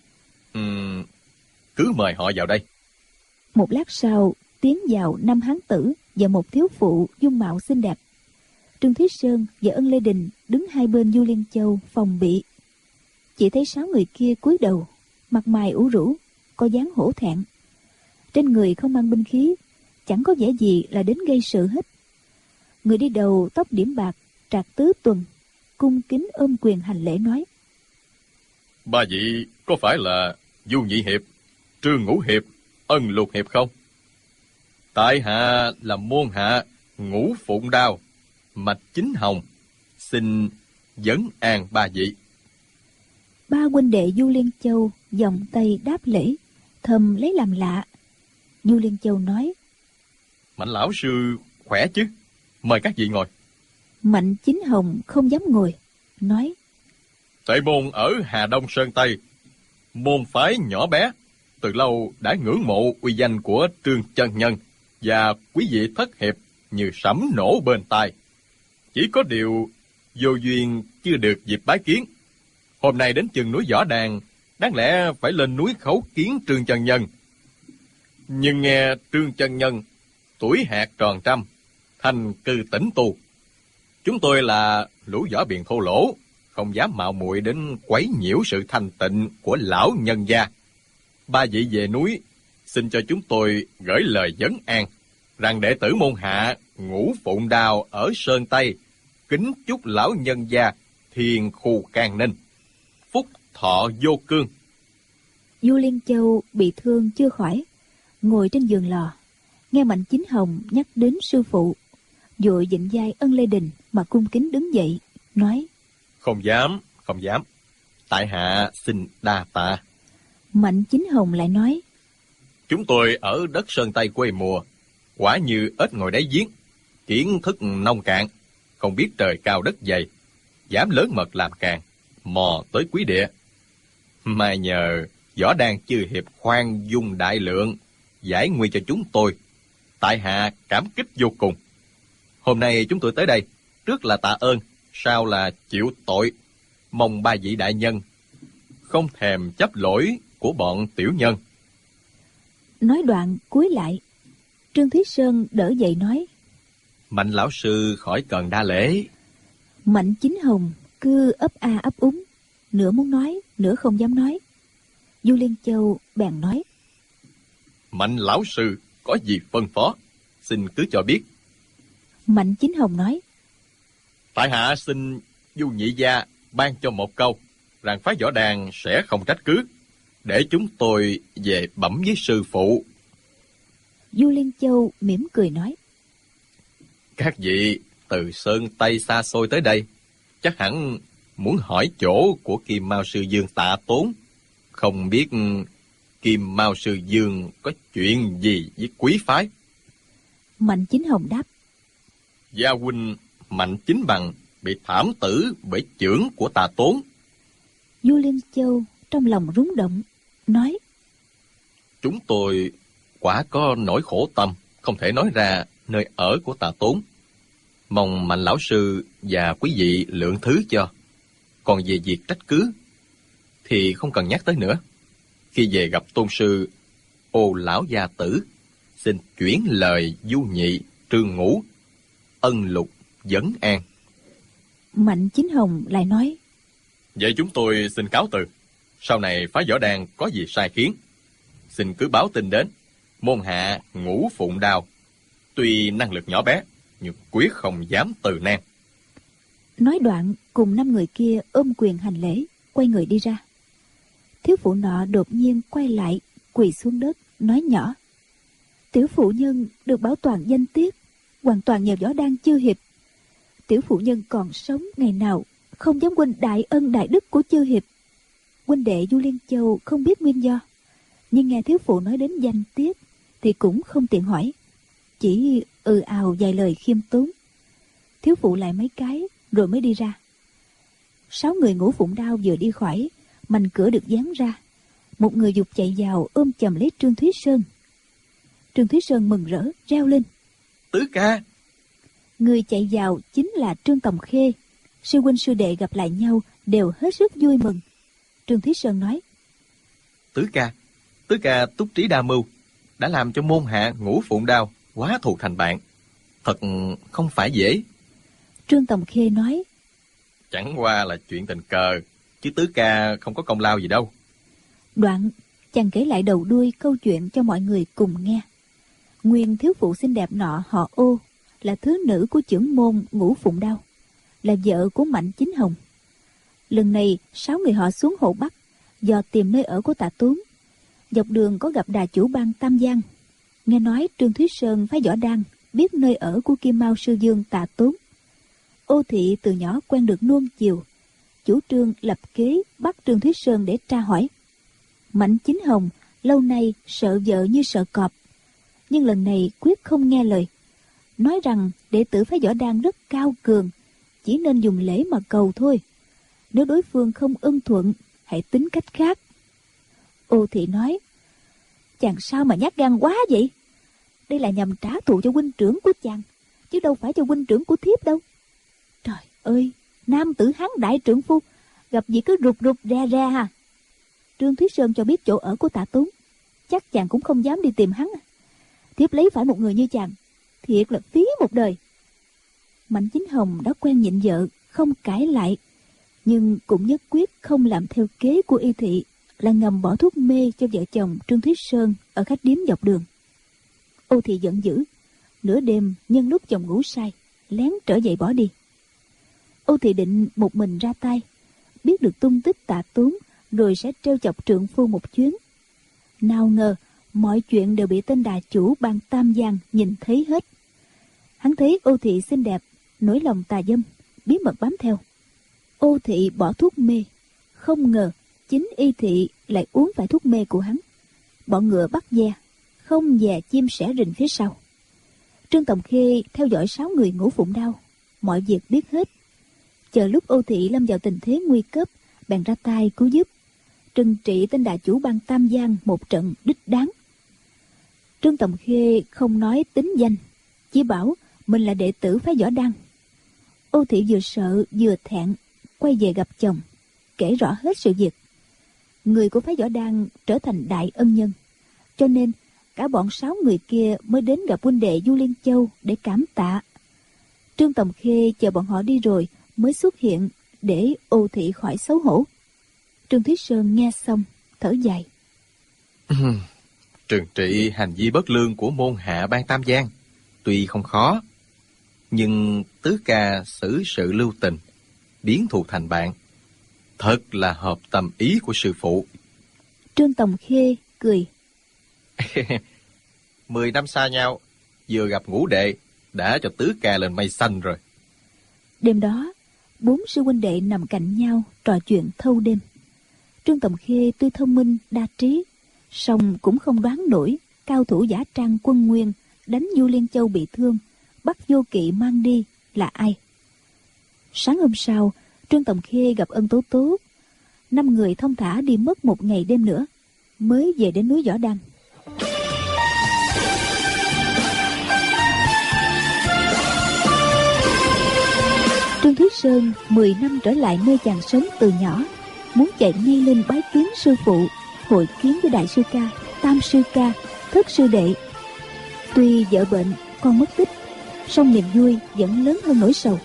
[SPEAKER 2] Cứ mời họ vào đây.
[SPEAKER 3] Một lát sau tiến vào 5 hán tử và một thiếu phụ dung mạo xinh đẹp. Trương Thúy Sơn và Ân Lê Đình đứng hai bên Du Liên Châu phòng bị. Chỉ thấy 6 người kia cúi đầu, mặt mày ủ rũ, có dáng hổ thẹn. Trên người không mang binh khí, chẳng có vẻ gì là đến gây sự hết. Người đi đầu tóc điểm bạc, trạc tứ tuần, cung kính ôm quyền hành lễ nói.
[SPEAKER 2] Ba vị có phải là Du Nhị Hiệp, Trương Ngũ Hiệp, Ân Lục Hiệp không? Tại hạ là môn hạ Ngũ Phụng Đao, Mạch Chính Hồng, xin vấn an ba vị.
[SPEAKER 3] Ba huynh đệ Du Liên Châu vòng tay đáp lễ, thầm lấy làm lạ. Du Liên Châu nói.
[SPEAKER 2] Mạnh lão sư khỏe chứ? Mời các vị ngồi.
[SPEAKER 3] Mạnh Chính Hồng không dám ngồi, nói.
[SPEAKER 2] Tệ môn ở Hà Đông Sơn Tây, môn phái nhỏ bé, từ lâu đã ngưỡng mộ uy danh của Trương chân nhân và quý vị thất hiệp như sấm nổ bên tai. Chỉ có điều vô duyên chưa được dịp bái kiến. Hôm nay đến chừng núi Võ Đàn, đáng lẽ phải lên núi khấu kiến Trương chân nhân. Nhưng nghe Trương chân nhân tuổi hạt tròn trăm, thành cư tĩnh tu. Chúng tôi là lũ võ biền thô lỗ, không dám mạo muội đến quấy nhiễu sự thanh tịnh của lão nhân gia. Ba vị về núi, xin cho chúng tôi gửi lời vấn an, rằng đệ tử môn hạ Ngũ Phụng Đao ở Sơn Tây, kính chúc lão nhân gia thiên khu can ninh, phúc thọ vô cương.
[SPEAKER 3] Du Liên Châu bị thương chưa khỏi, ngồi trên giường lò, nghe Mạnh Chính Hồng nhắc đến sư phụ, vội vịnh vai Ân Lê Đình mà cung kính đứng dậy, nói. Không dám. Tại hạ xin đa tạ. Mạnh Chính Hồng lại nói.
[SPEAKER 2] Chúng tôi ở đất Sơn Tây quê mùa, quả như ếch ngồi đáy giếng, kiến thức nông cạn, không biết trời cao đất dày, dám lớn mật làm càng, mò tới quý địa. Mà nhờ Võ Đan chư hiệp khoan dung đại lượng, giải nguy cho chúng tôi, tại hạ cảm kích vô cùng. Hôm nay chúng tôi tới đây, trước là tạ ơn, sau là chịu tội. Mong ba vị đại nhân không thèm chấp lỗi của bọn tiểu nhân.
[SPEAKER 3] Nói đoạn cúi lại. Trương Thúy Sơn đỡ dậy nói.
[SPEAKER 2] Mạnh lão sư khỏi cần đa lễ.
[SPEAKER 3] Mạnh Chính Hồng cứ ấp a ấp úng, nửa muốn nói, nửa không dám nói. Du Liên Châu bèn nói.
[SPEAKER 2] Mạnh lão sư có gì phân phó, xin cứ cho biết.
[SPEAKER 3] Mạnh Chính Hồng nói.
[SPEAKER 2] Tại hạ xin Du nhị gia ban cho một câu, rằng phái Võ Đàn sẽ không trách cứ, để chúng tôi về bẩm với sư phụ.
[SPEAKER 3] Du Liên Châu mỉm cười nói.
[SPEAKER 2] Các vị từ Sơn Tây xa xôi tới đây, chắc hẳn muốn hỏi chỗ của Kim Mao sư Dương Tạ Tốn, không biết Kim Mao Sư Dương có chuyện gì với quý phái?
[SPEAKER 3] Mạnh Chính Hồng đáp.
[SPEAKER 2] Gia huynh Mạnh Chính Bằng bị thảm tử bởi chưởng của Tà Tốn.
[SPEAKER 3] Du Liên Châu trong lòng rúng động, nói:
[SPEAKER 2] Chúng tôi quả có nỗi khổ tâm, không thể nói ra nơi ở của Tà Tốn. Mong Mạnh lão sư và quý vị lượng thứ cho. Còn về việc trách cứ thì không cần nhắc tới nữa. Khi về gặp tôn sư Ô lão gia tử, xin chuyển lời Du Nhị, Trương Ngũ, Ân Lục, Vấn An.
[SPEAKER 3] Mạnh Chính Hồng lại nói:
[SPEAKER 2] Vậy chúng tôi xin cáo từ. Sau này phái Võ Đàn có gì sai khiến, xin cứ báo tin đến. Môn hạ Ngũ Phụng Đao tuy năng lực nhỏ bé, nhưng quyết không dám từ nan.
[SPEAKER 3] Nói đoạn cùng 5 người kia ôm quyền hành lễ, quay người đi ra. Thiếu phụ nọ đột nhiên quay lại, quỳ xuống đất, nói nhỏ: Tiểu phụ nhân được bảo toàn danh tiết, hoàn toàn nhờ Võ Đan chư hiệp. Tiểu phụ nhân còn sống ngày nào không dám quên đại ân đại đức của chư hiệp. Huynh đệ Du Liên Châu không biết nguyên do, nhưng nghe thiếu phụ nói đến danh tiết thì cũng không tiện hỏi, chỉ ào vài lời khiêm tốn. Thiếu phụ lại mấy cái rồi mới đi ra. 6 người Ngũ Phụng Đao vừa đi khỏi, mành cửa được giáng ra. Một người giục chạy vào ôm chầm lấy Trương Thúy Sơn. Trương Thúy Sơn mừng rỡ reo lên:
[SPEAKER 2] Tứ ca!
[SPEAKER 3] Người chạy vào chính là Trương Tòng Khê. Sư huynh sư đệ gặp lại nhau đều hết sức vui mừng. Trương Thúy Sơn nói:
[SPEAKER 2] Tứ ca túc trí đa mưu, đã làm cho môn hạ Ngũ Phụng Đao quá thù thành bạn. Thật không phải dễ.
[SPEAKER 3] Trương Tòng Khê nói:
[SPEAKER 2] Chẳng qua là chuyện tình cờ, chứ tứ ca không có công lao gì đâu.
[SPEAKER 3] Đoạn chàng kể lại đầu đuôi câu chuyện cho mọi người cùng nghe. Nguyên thiếu phụ xinh đẹp nọ họ Ô, là thứ nữ của chưởng môn Ngũ Phụng Đao, là vợ của Mạnh Chính Hồng. Lần này 6 người họ xuống Hồ Bắc dò tìm nơi ở của Tạ Tốn. Dọc đường có gặp đà chủ bang Tam Giang. Nghe nói Trương Thúy Sơn phái Võ Đan biết nơi ở của Kim Mao Sư Dương Tạ Tốn. Ô thị từ nhỏ quen được nuông chiều, chủ trương lập kế bắt Trương Thúy Sơn để tra hỏi. Mạnh Chính Hồng lâu nay sợ vợ như sợ cọp, nhưng lần này quyết không nghe lời, nói rằng đệ tử phái Võ Đan rất cao cường, chỉ nên dùng lễ mà cầu thôi. Nếu đối phương không ưng thuận, hãy tính cách khác. Ô thị nói: Chàng sao mà nhát gan quá vậy? Đây là nhằm trả thù cho huynh trưởng của chàng, chứ đâu phải cho huynh trưởng của thiếp đâu. Trời ơi, nam tử hán đại trượng phu, gặp gì cứ rụt rụt ra ra ha. Trương Thúy Sơn cho biết chỗ ở của Tạ Tốn, chắc chàng cũng không dám đi tìm hắn. Thiếp lấy phải một người như chàng, thiệt là phí một đời. Mạnh Chính Hồng đã quen nhịn vợ, không cãi lại, nhưng cũng nhất quyết không làm theo kế của y thị, là ngầm bỏ thuốc mê cho vợ chồng Trương Thúy Sơn ở khách điếm dọc đường. Ô thị giận dữ, nửa đêm nhân lúc chồng ngủ say, lén trở dậy bỏ đi. Ô thị định một mình ra tay, biết được tung tích Tạ Tốn rồi sẽ trêu chọc trượng phu một chuyến. Nào ngờ mọi chuyện đều bị tên đà chủ bang Tam Giang nhìn thấy hết. Hắn thấy ô thị xinh đẹp, nổi lòng tà dâm, bí mật bám theo. Ô thị bỏ thuốc mê, không ngờ chính y thị lại uống phải thuốc mê của hắn. Bọn ngựa bắt ve, không dè chim sẻ rình phía sau. Trương Tòng Khê theo dõi 6 người Ngũ Phụng Đao, mọi việc biết hết. Chờ lúc ô thị lâm vào tình thế nguy cấp, bèn ra tay cứu giúp, trừng trị tên đà chủ bang Tam Giang một trận đích đáng. Trương Tòng Khê không nói tính danh, chỉ bảo mình là đệ tử phái Võ Đan. Ô thị vừa sợ vừa thẹn, quay về gặp chồng, kể rõ hết sự việc. Người của phái Võ Đan trở thành đại ân nhân, cho nên cả bọn 6 người kia mới đến gặp huynh đệ Du Liên Châu để cảm tạ. Trương Tòng Khê chờ bọn họ đi rồi mới xuất hiện để ô thị khỏi xấu hổ. Trương Thúy Sơn nghe xong thở dài:
[SPEAKER 2] Trừng trị hành vi bất lương của môn hạ bang Tam Giang tuy không khó, nhưng tứ ca xử sự lưu tình, biến thù thành bạn, thật là hợp tâm ý của sư phụ.
[SPEAKER 3] Trương Tòng Khê cười:
[SPEAKER 2] 10 năm xa nhau, vừa gặp ngũ đệ đã cho tứ ca lên mây xanh rồi.
[SPEAKER 3] Đêm đó 4 sư huynh đệ nằm cạnh nhau trò chuyện thâu đêm. Trương Tòng Khê tuy thông minh đa trí, song cũng không đoán nổi cao thủ giả trang Quân Nguyên đánh Du Liên Châu bị thương, bắt Vô Kỵ mang đi là ai. Sáng hôm sau, Trương Tòng Khê gặp Ân Tố Tố. 5 người thong thả đi mất 1 ngày đêm nữa mới về đến núi Võ Đăng. Trương Thúy Sơn 10 năm trở lại nơi chàng sống từ nhỏ, muốn chạy ngay lên bái kiến sư phụ, hội kiến với đại sư ca, tam sư ca, thất sư đệ. Tuy vợ bệnh, con mất tích, song niềm vui vẫn lớn hơn nỗi sầu.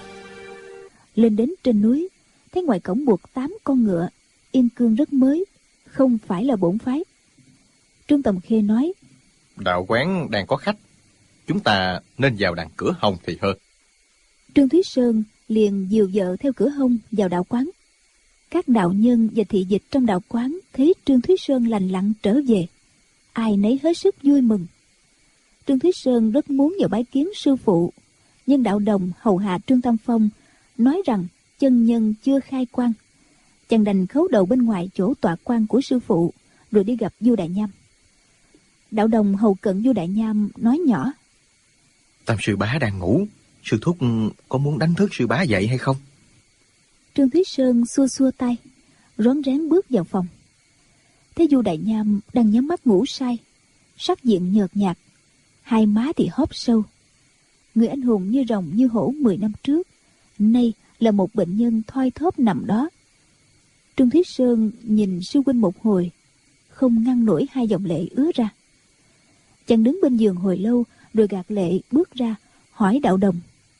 [SPEAKER 3] Lên đến trên núi, thấy ngoài cổng buộc 8 con ngựa, yên cương rất mới, không phải là bổn phái. Trương Tòng Khê nói:
[SPEAKER 2] Đạo quán đang có khách, chúng ta nên vào đàn cửa hông thì hơn.
[SPEAKER 3] Trương Thúy Sơn liền dìu vợ theo cửa hông vào đạo quán. Các đạo nhân và thị dịch trong đạo quán thấy Trương Thúy Sơn lành lặn trở về, ai nấy hết sức vui mừng. Trương Thúy Sơn rất muốn vào bái kiến sư phụ, nhưng đạo đồng hầu hạ Trương Tam Phong nói rằng chân nhân chưa khai quan. Chàng đành khấu đầu bên ngoài chỗ tọa quan của sư phụ, rồi đi gặp Vua Đại Nham. Đạo đồng hầu cận Vua Đại Nham nói nhỏ:
[SPEAKER 2] Tam sư bá đang ngủ, sư thúc có muốn đánh thức sư bá dậy hay không?
[SPEAKER 3] Trương Thúy Sơn xua xua tay, rón rén bước vào phòng. Thấy Vua Đại Nham đang nhắm mắt ngủ say, sắc diện nhợt nhạt, hai má thì hóp sâu. Người anh hùng như rồng như hổ 10 năm trước, nay là một bệnh nhân thoi thóp nằm đó. Trương Thúy Sơn nhìn sư huynh một hồi, không ngăn nổi hai dòng lệ ứa ra. Chàng đứng bên giường hồi lâu, rồi gạt lệ bước ra, hỏi đạo đồng: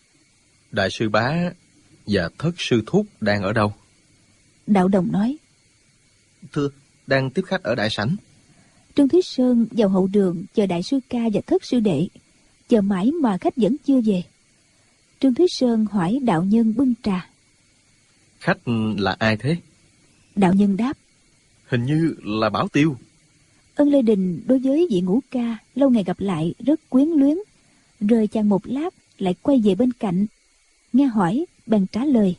[SPEAKER 2] Đại sư bá và thất sư thúc đang ở đâu?
[SPEAKER 3] Đạo đồng nói:
[SPEAKER 2] Thưa, đang tiếp khách ở đại sảnh.
[SPEAKER 3] Trương Thúy Sơn vào hậu đường chờ đại sư ca và thất sư đệ, chờ mãi mà khách vẫn chưa về. Trương Thúy Sơn hỏi đạo nhân bưng trà.
[SPEAKER 2] Khách là ai thế?
[SPEAKER 3] Đạo nhân đáp:
[SPEAKER 2] Hình như là Bảo Tiêu.
[SPEAKER 3] Ân Lê Đình đối với vị ngũ ca lâu ngày gặp lại rất quyến luyến, rời chàng một lát lại quay về bên cạnh. Nghe hỏi bèn trả lời: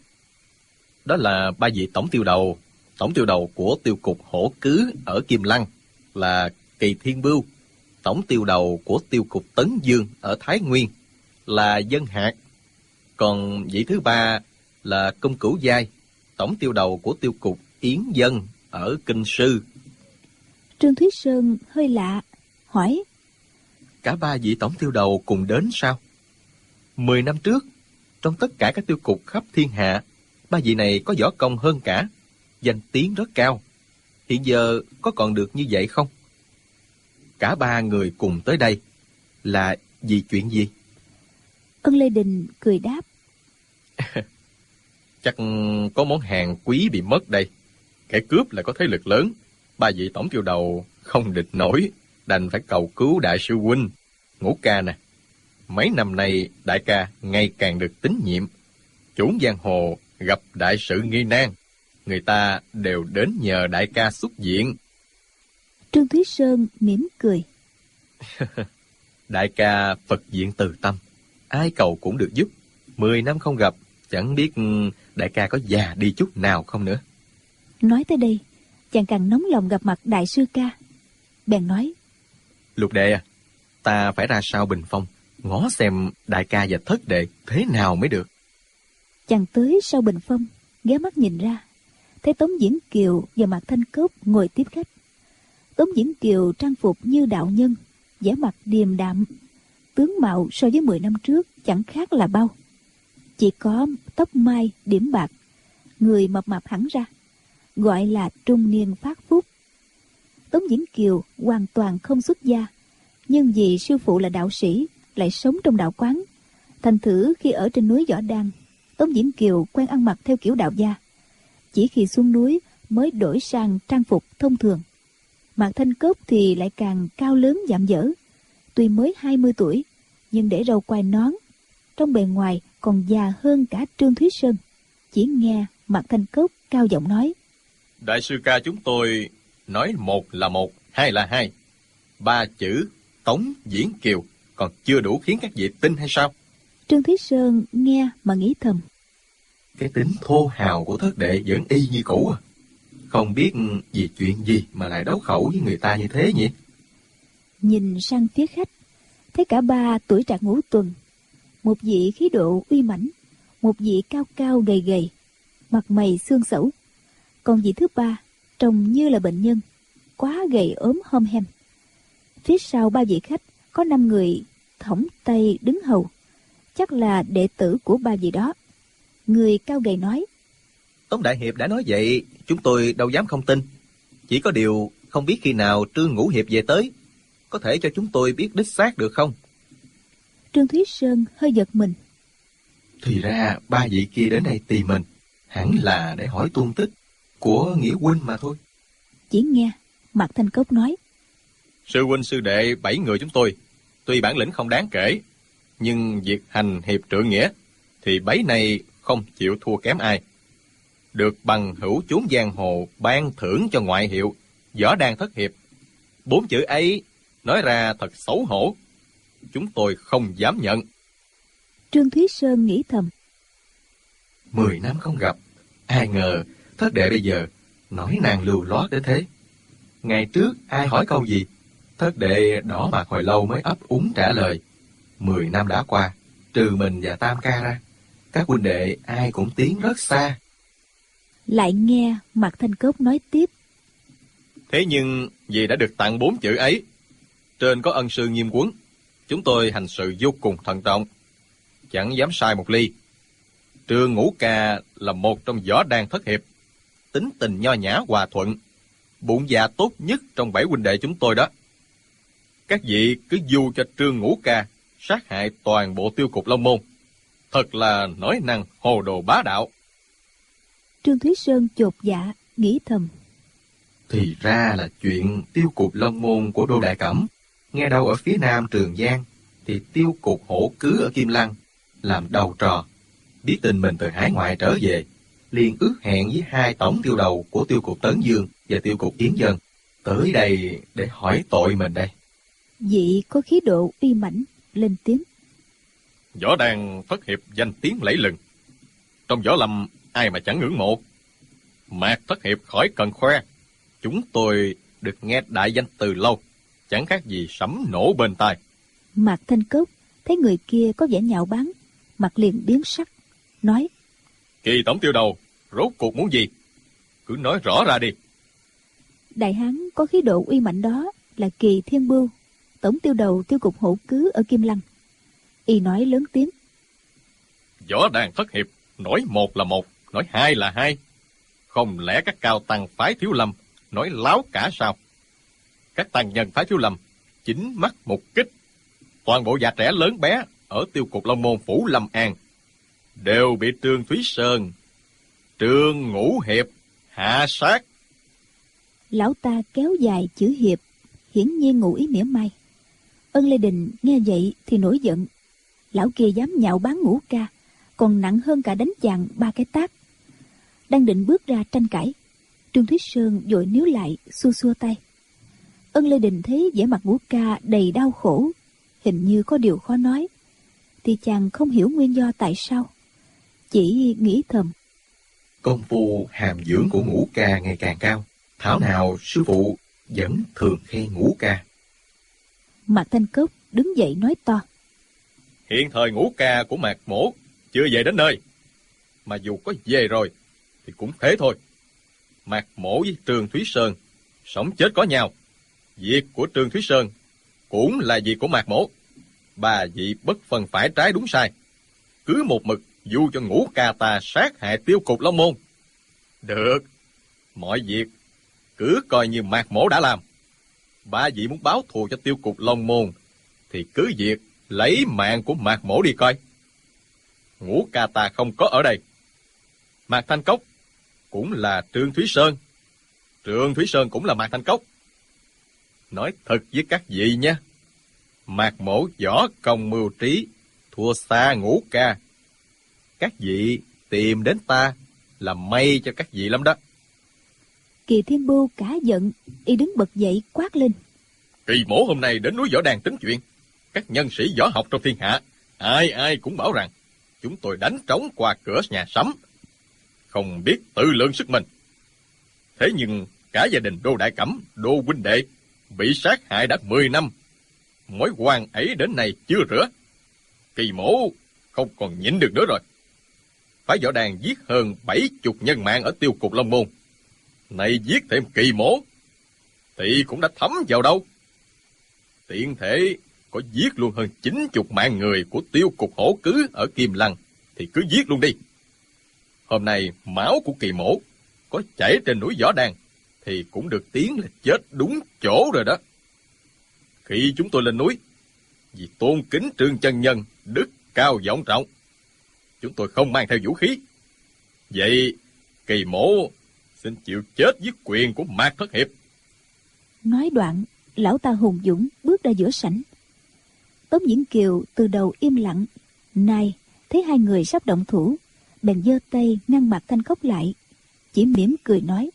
[SPEAKER 2] Đó là 3 vị tổng tiêu đầu. Tổng tiêu đầu của tiêu cục Hổ Cứ ở Kim Lăng là Kỳ Thiên Bưu. Tổng tiêu đầu của tiêu cục Tấn Dương ở Thái Nguyên là Dân Hạc. Còn vị thứ 3 là Công Cửu Giai, tổng tiêu đầu của tiêu cục Yến Dân ở Kinh Sư.
[SPEAKER 3] Trương Thúy Sơn hơi lạ, hỏi:
[SPEAKER 2] Cả 3 vị tổng tiêu đầu cùng đến sao? 10 năm trước, trong tất cả các tiêu cục khắp thiên hạ, 3 vị này có võ công hơn cả, danh tiếng rất cao. Hiện giờ có còn được như vậy không? Cả 3 người cùng tới đây là vì chuyện gì?
[SPEAKER 3] Ân Lê Đình cười đáp:
[SPEAKER 2] Chắc có món hàng quý bị mất đây. Kẻ cướp lại có thế lực lớn, 3 vị tổng tiêu đầu không địch nổi, đành phải cầu cứu đại sư huynh. Ngũ ca nè, mấy năm nay đại ca ngày càng được tín nhiệm. Chốn giang hồ gặp đại sự nghi nan, người ta đều đến nhờ đại ca xuất diện.
[SPEAKER 3] Trương Thúy Sơn mỉm cười:
[SPEAKER 2] Đại ca Phật diện từ tâm, ai cầu cũng được giúp. 10 năm không gặp, chẳng biết đại ca có già đi chút nào không nữa.
[SPEAKER 3] Nói tới đây, chàng càng nóng lòng gặp mặt đại sư ca. Bèn nói:
[SPEAKER 2] Lục đệ à, ta phải ra sau bình phong, ngó xem đại ca và thất đệ thế nào mới được.
[SPEAKER 3] Chàng tới sau bình phong, ghé mắt nhìn ra, thấy Tống Diễn Kiều và Mạc Thanh Cốc ngồi tiếp khách. Tống Diễn Kiều trang phục như đạo nhân, vẻ mặt điềm đạm, tướng mạo so với 10 năm trước chẳng khác là bao. Chỉ có tóc mai điểm bạc, người mập mạp hẳn ra, gọi là trung niên phát phúc. Tống Diễn Kiều hoàn toàn không xuất gia, nhưng vì sư phụ là đạo sĩ, lại sống trong đạo quán, thành thử khi ở trên núi Võ Đăng, Tống Diễn Kiều quen ăn mặc theo kiểu đạo gia. Chỉ khi xuống núi mới đổi sang trang phục thông thường. Mạc Thanh Cốc thì lại càng cao lớn dạm dở, tuy mới 20 tuổi, nhưng để râu quai nón, trong bề ngoài còn già hơn cả Trương Thúy Sơn. Chỉ nghe Mạc Thanh Cốc cao giọng nói:
[SPEAKER 2] Đại sư ca chúng tôi nói một là một, hai là hai. 3 chữ Tống Diễn Kiều còn chưa đủ khiến các vị tin hay sao?
[SPEAKER 3] Trương Thúy Sơn nghe mà nghĩ thầm:
[SPEAKER 2] Cái tính thô hào của thất đệ vẫn y như cũ à. Không biết vì chuyện gì mà lại đấu khẩu với người ta như thế nhỉ?
[SPEAKER 3] Nhìn sang phía khách, thấy cả ba tuổi trạc ngũ tuần. Một vị khí độ uy mãnh, một vị cao cao gầy gầy, mặt mày xương xẩu. Còn vị thứ ba trông như là bệnh nhân, quá gầy ốm hom hem. Phía sau ba vị khách có 5 người thõng tay đứng hầu, chắc là đệ tử của ba vị đó. Người cao gầy nói:
[SPEAKER 2] Tống đại hiệp đã nói vậy, chúng tôi đâu dám không tin. Chỉ có điều không biết khi nào Trương Ngũ hiệp về tới, có thể cho chúng tôi biết đích xác được không?
[SPEAKER 3] Trương Thúy Sơn hơi giật mình.
[SPEAKER 2] Thì ra ba vị kia đến đây tìm mình, hẳn là để hỏi tung tích của Nghĩa huynh mà thôi.
[SPEAKER 3] Chỉ nghe Mạc Thanh Cốc nói:
[SPEAKER 2] Sư huynh sư đệ 7 người chúng tôi, tuy bản lĩnh không đáng kể, nhưng việc hành hiệp trượng nghĩa thì bấy này không chịu thua kém ai. Được bằng hữu chốn giang hồ ban thưởng cho ngoại hiệu võ đan thất hiệp. 4 chữ ấy nói ra thật xấu hổ, chúng tôi không dám nhận.
[SPEAKER 3] Trương Thúy Sơn nghĩ thầm:
[SPEAKER 2] 10 năm không gặp, ai ngờ thất đệ bây giờ nói nàng lưu loát đến thế. Ngày trước ai hỏi câu gì, thất đệ đỏ mặt hồi lâu mới ấp úng trả lời. 10 năm đã qua, trừ mình và Tam ca ra, các huynh đệ ai cũng tiến rất xa.
[SPEAKER 3] Lại nghe Mạc Thanh Cốc nói tiếp:
[SPEAKER 2] Thế nhưng vì đã được tặng 4 chữ ấy, trên có ân sư nghiêm quấn, chúng tôi hành sự vô cùng thận trọng, chẳng dám sai một ly. Trương Ngũ ca là một trong võ đan thất hiệp, tính tình nho nhã hòa thuận, bụng dạ tốt nhất trong 7 huynh đệ chúng tôi đó. Các vị cứ du cho Trương Ngũ ca sát hại toàn bộ Tiêu Cục Long Môn, thật là nói năng hồ đồ bá đạo.
[SPEAKER 3] Trương Thúy Sơn chột dạ nghĩ thầm:
[SPEAKER 2] Thì ra là chuyện Tiêu Cục Long Môn của Đô Đại Cẩm, nghe đâu ở phía nam Trường Giang, thì Tiêu Cục Hổ Cứ ở Kim Lăng, làm đầu trò. Biết tin mình từ hải ngoại trở về, liền ước hẹn với 2 tổng tiêu đầu của Tiêu Cục Tấn Dương và Tiêu Cục Yến Dân tới đây để hỏi tội mình đây.
[SPEAKER 3] Vị có khí độ uy mãnh lên tiếng:
[SPEAKER 2] Võ đan thất hiệp danh tiếng lẫy lừng, trong võ lâm ai mà chẳng ngưỡng mộ. Mạc thất hiệp khỏi cần khoe, chúng tôi được nghe đại danh từ lâu, chẳng khác gì sấm nổ bên tai.
[SPEAKER 3] Mạc Thanh Cốc thấy người kia có vẻ nhạo báng, mặt liền biến sắc, nói:
[SPEAKER 2] Kỳ tổng tiêu đầu, rốt cuộc muốn gì? Cứ nói rõ ra đi.
[SPEAKER 3] Đại hán có khí độ uy mãnh đó là Kỳ Thiên Bưu, tổng tiêu đầu Tiêu Cục Hổ Cứ ở Kim Lăng. Y nói lớn tiếng:
[SPEAKER 2] Võ đan thất hiệp, nói một là một, nói hai là hai. Không lẽ các cao tăng phái Thiếu Lâm nói láo cả sao? Các tăng nhân phái Thiếu Lâm chính mắt một kích, toàn bộ già trẻ lớn bé ở Tiêu Cục Long Môn phủ Lâm An đều bị Trương Thúy Sơn, Trương Ngũ hiệp hạ sát.
[SPEAKER 3] Lão ta kéo dài chữ hiệp, hiển nhiên ngụ ý mỉa mai. Ân Lê Đình nghe vậy thì nổi giận. Lão kia dám nhạo báng Ngũ ca, còn nặng hơn cả đánh chàng 3 cái tát. Đang định bước ra tranh cãi, Trương Thúy Sơn vội níu lại, xua xua tay. Ân Lê Đình thấy vẻ mặt Ngũ ca đầy đau khổ, hình như có điều khó nói, thì chàng không hiểu nguyên do tại sao, chỉ nghĩ thầm:
[SPEAKER 2] Công phu hàm dưỡng của Ngũ ca ngày càng cao, thảo nào sư phụ vẫn thường khen Ngũ ca.
[SPEAKER 3] Mạc Thanh Cốc đứng dậy nói to:
[SPEAKER 2] Hiện thời Ngũ ca của Mạc Mỗ chưa về đến nơi, mà dù có về rồi thì cũng thế thôi. Mạc Mỗ với Trương Thúy Sơn sống chết có nhau, việc của Trương Thúy Sơn cũng là việc của Mạc Mỗ. Ba vị bất phân phải trái đúng sai, cứ một mực du cho Ngũ ca ta sát hại Tiêu Cục Long Môn. Được, mọi việc cứ coi như Mạc Mỗ đã làm. Ba vị muốn báo thù cho Tiêu Cục Long Môn thì cứ việc lấy mạng của Mạc Mỗ đi coi. Ngũ ca ta không có ở đây. Mạc Thanh Cốc cũng là Trương Thúy Sơn, Trương Thúy Sơn cũng là Mạc Thanh Cốc. Nói thật với các vị nhé, Mạc Mỗ võ công mưu trí thua xa Ngũ ca. Các vị tìm đến ta là may cho các vị lắm đó.
[SPEAKER 3] Kỳ Thiên Bưu cả giận, y đứng bật dậy quát lên:
[SPEAKER 2] Kỳ Mỗ hôm nay đến núi Võ Đàn tính chuyện. Các nhân sĩ võ học trong thiên hạ ai ai cũng bảo rằng chúng tôi đánh trống qua cửa nhà Sấm, không biết tự lượng sức mình. Thế nhưng cả gia đình Đô Đại Cẩm, Đô huynh đệ bị sát hại đã 10 năm. Mối oan ấy đến nay chưa rửa. Kỳ Mổ không còn nhịn được nữa rồi. Phái Võ Đàn giết hơn 70 nhân mạng ở Tiêu Cục Long Môn. Nay giết thêm Kỳ Mổ thì cũng đã thấm vào đâu. Tiện thể có giết luôn hơn 90 mạng người của Tiêu Cục Hổ Cứ ở Kim Lăng thì cứ giết luôn đi. Hôm nay máu của Kỳ Mổ có chảy trên núi Võ Đàn thì cũng được tiếng là chết đúng chỗ rồi đó. Khi chúng tôi lên núi, vì tôn kính Trương chân nhân đức cao vọng trọng, chúng tôi không mang theo vũ khí. Vậy Kỳ Mổ xin chịu chết với quyền của Mạc Thất Hiệp.
[SPEAKER 3] Nói đoạn, lão ta hùng dũng bước ra giữa sảnh. Tống Diễn Kiều từ đầu im lặng, nay thấy hai người sắp động thủ, bèn giơ tay ngăn Mạc Thanh Cốc lại, chỉ mỉm cười nói: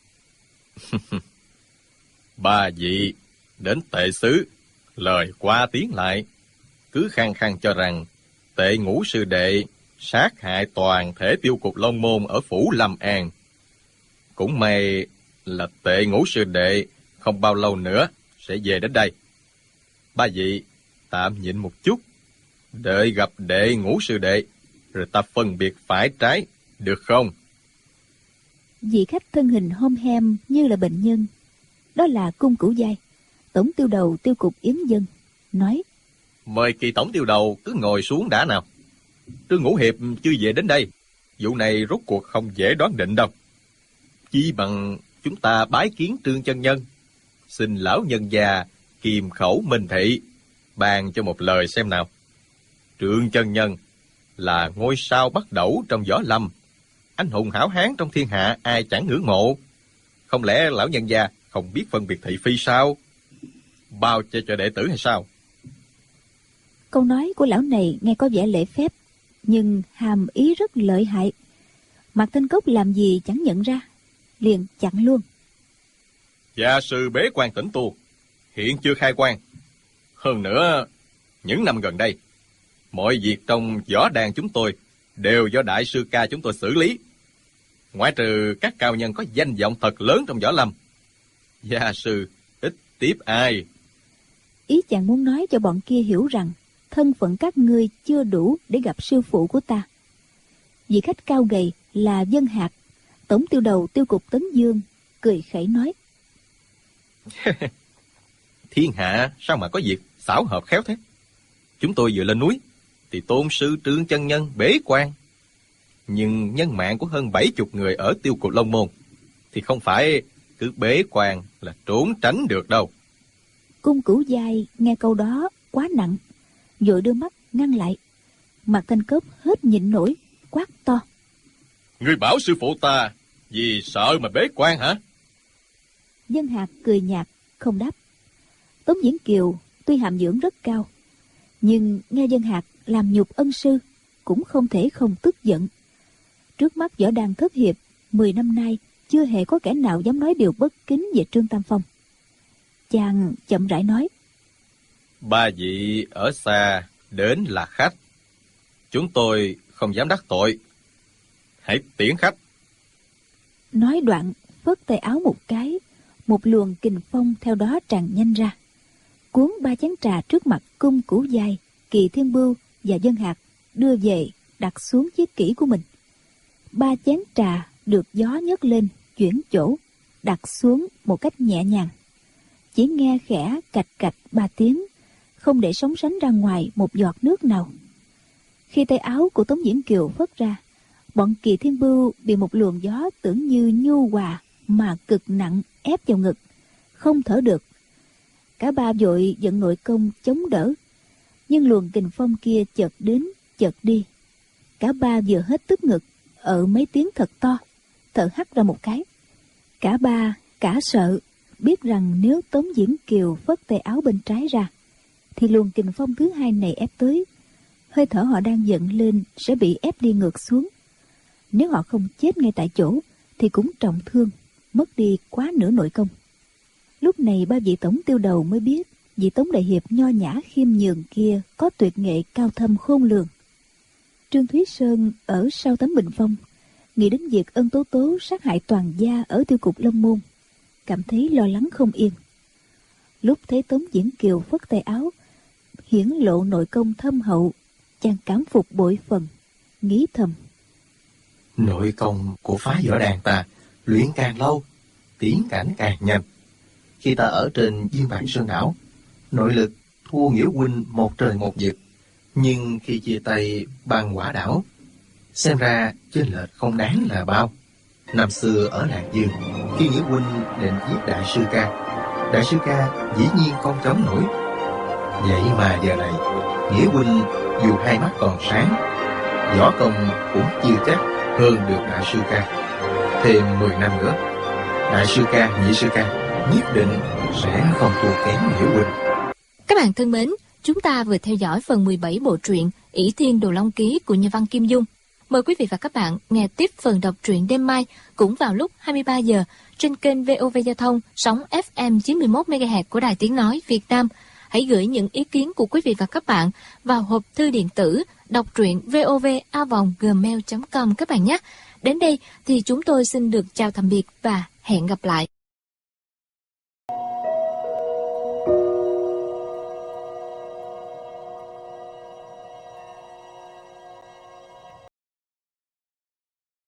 [SPEAKER 2] Ba vị đến Tệ xứ, lời qua tiếng lại, cứ khăng khăng cho rằng Tệ Ngũ sư đệ sát hại toàn thể Tiêu Cục Long Môn ở phủ Lâm An. Cũng may là Tệ Ngũ sư đệ không bao lâu nữa sẽ về đến đây. Ba vị tạm nhịn một chút, đợi gặp Đệ Ngũ sư đệ rồi ta phân biệt phải trái, được không?
[SPEAKER 3] Vị khách thân hình hom hem như là bệnh nhân, đó là Cung Cửu Giai, tổng tiêu đầu Tiêu Cục Yến Dân, nói:
[SPEAKER 2] Mời Kỳ tổng tiêu đầu cứ ngồi xuống đã nào. Trương Ngũ Hiệp chưa về đến đây, vụ này rốt cuộc không dễ đoán định đâu. Chỉ bằng chúng ta bái kiến Trương chân nhân, xin lão nhân già kiềm khẩu minh thị, bàn cho một lời xem nào. Trương chân nhân là ngôi sao bắt đầu trong võ lâm, anh hùng hảo hán trong thiên hạ ai chẳng ngưỡng mộ. Không lẽ lão nhân gia không biết phân biệt thị phi sao? Bao che cho đệ tử hay sao?
[SPEAKER 3] Câu nói của lão này nghe có vẻ lễ phép, nhưng hàm ý rất lợi hại. Mạc Thanh Cốc làm gì chẳng nhận ra, liền chặn luôn:
[SPEAKER 2] Gia sư bế quan tĩnh tu, hiện chưa khai quan. Hơn nữa, những năm gần đây, mọi việc trong võ đàn chúng tôi đều do đại sư ca chúng tôi xử lý. Ngoại trừ các cao nhân có danh vọng thật lớn trong võ lâm, gia sư ít tiếp ai.
[SPEAKER 3] Ý chàng muốn nói cho bọn kia hiểu rằng thân phận các ngươi chưa đủ để gặp sư phụ của ta. Vị khách cao gầy là Dân Hạc, tổng tiêu đầu Tiêu Cục Tấn Dương, cười khẩy nói:
[SPEAKER 2] Thiên hạ sao mà có việc xảo hợp khéo thế. Chúng tôi vừa lên núi thì tôn sư Trương chân nhân bế quan, nhưng nhân mạng của hơn 70 người ở Tiêu Cục Long Môn thì không phải cứ bế quan là trốn tránh được đâu.
[SPEAKER 3] Cung Cửu Giai nghe câu đó quá nặng, vội đưa mắt ngăn lại. Mạc Thanh Cốc hết nhịn nổi, quát to:
[SPEAKER 2] Ngươi bảo sư phụ ta vì sợ mà bế quan hả?
[SPEAKER 3] Dân Hạc cười nhạt không đáp. Tống Diễn Kiều tuy hàm dưỡng rất cao, nhưng nghe Dân Hạc làm nhục ân sư cũng không thể không tức giận. Trước mắt võ đàn thất hiệp 10 năm nay chưa hề có kẻ nào dám nói điều bất kính về Trương Tam Phong. Chàng chậm rãi nói:
[SPEAKER 2] Ba vị ở xa đến là khách, chúng tôi không dám đắc tội, hãy tiễn khách.
[SPEAKER 3] Nói đoạn phất tay áo một cái, một luồng kình phong theo đó tràn nhanh ra, cuốn 3 chén trà trước mặt Cung Cửu Giai, Kỳ Thiên Bưu và Dân Hạc đưa về đặt xuống chiếc kỷ của mình. 3 chén trà được gió nhấc lên chuyển chỗ, đặt xuống một cách nhẹ nhàng. Chỉ nghe khẽ cạch cạch 3 tiếng, không để sóng sánh ra ngoài một giọt nước nào. Khi tay áo của Tống Diễn Kiều phất ra, bọn Kỳ Thiên Bưu bị một luồng gió tưởng như nhu hòa mà cực nặng ép vào ngực, không thở được. Cả ba vội vận nội công chống đỡ, nhưng luồng kình phong kia chợt đến chợt đi. Cả ba vừa hết tức ngực, mấy tiếng thật to, thở hắt ra một cái. Cả ba cả sợ, biết rằng nếu Tống Diễn Kiều phất tay áo bên trái ra, thì luồng kình phong thứ hai này ép tới, hơi thở họ đang dần lên sẽ bị ép đi ngược xuống. Nếu họ không chết ngay tại chỗ thì cũng trọng thương, mất đi quá nửa nội công. Lúc này ba vị tổng tiêu đầu mới biết vị Tống đại hiệp nho nhã khiêm nhường kia có tuyệt nghệ cao thâm khôn lường. Trương Thúy Sơn ở sau tấm bình phong nghĩ đến việc Ân Tố Tố sát hại toàn gia ở Tiêu Cục Long Môn cảm thấy lo lắng không yên. Lúc thấy Tống Diễn Kiều phất tay áo, hiển lộ nội công thâm hậu, chàng cảm phục bội phần, nghĩ thầm:
[SPEAKER 2] Nội công của phái võ đàn ta luyện càng lâu, tiến cảnh càng nhanh. Khi ta ở trên Diên Bản Sơn đảo, nội lực thua Nghĩa huynh một trời một vực, nhưng khi chia tay Băng Quả đảo, xem ra chênh lệch không đáng là bao. Năm xưa ở Lạc Dương, khi Nghĩa huynh định giết Đại sư ca dĩ nhiên không chống nổi. Vậy mà giờ này, Nghĩa huynh dù hai mắt còn sáng, võ công cũng chưa chắc hơn được Đại sư ca. Thêm 10 năm nữa, Đại sư ca, Nhị sư ca nhất định sẽ không thua kém Nghĩa huynh.
[SPEAKER 1] Các bạn thân mến, chúng ta vừa theo dõi phần 17 bộ truyện Ỷ Thiên Đồ Long Ký của nhà văn Kim Dung. Mời quý vị và các bạn nghe tiếp phần đọc truyện đêm mai cũng vào lúc 23 giờ trên kênh VOV Giao thông sóng FM 91 MHz của Đài Tiếng nói Việt Nam. Hãy gửi những ý kiến của quý vị và các bạn vào hộp thư điện tử đọc truyện vova@gmail.com các bạn nhé. Đến đây thì chúng tôi xin được chào tạm biệt và hẹn gặp lại.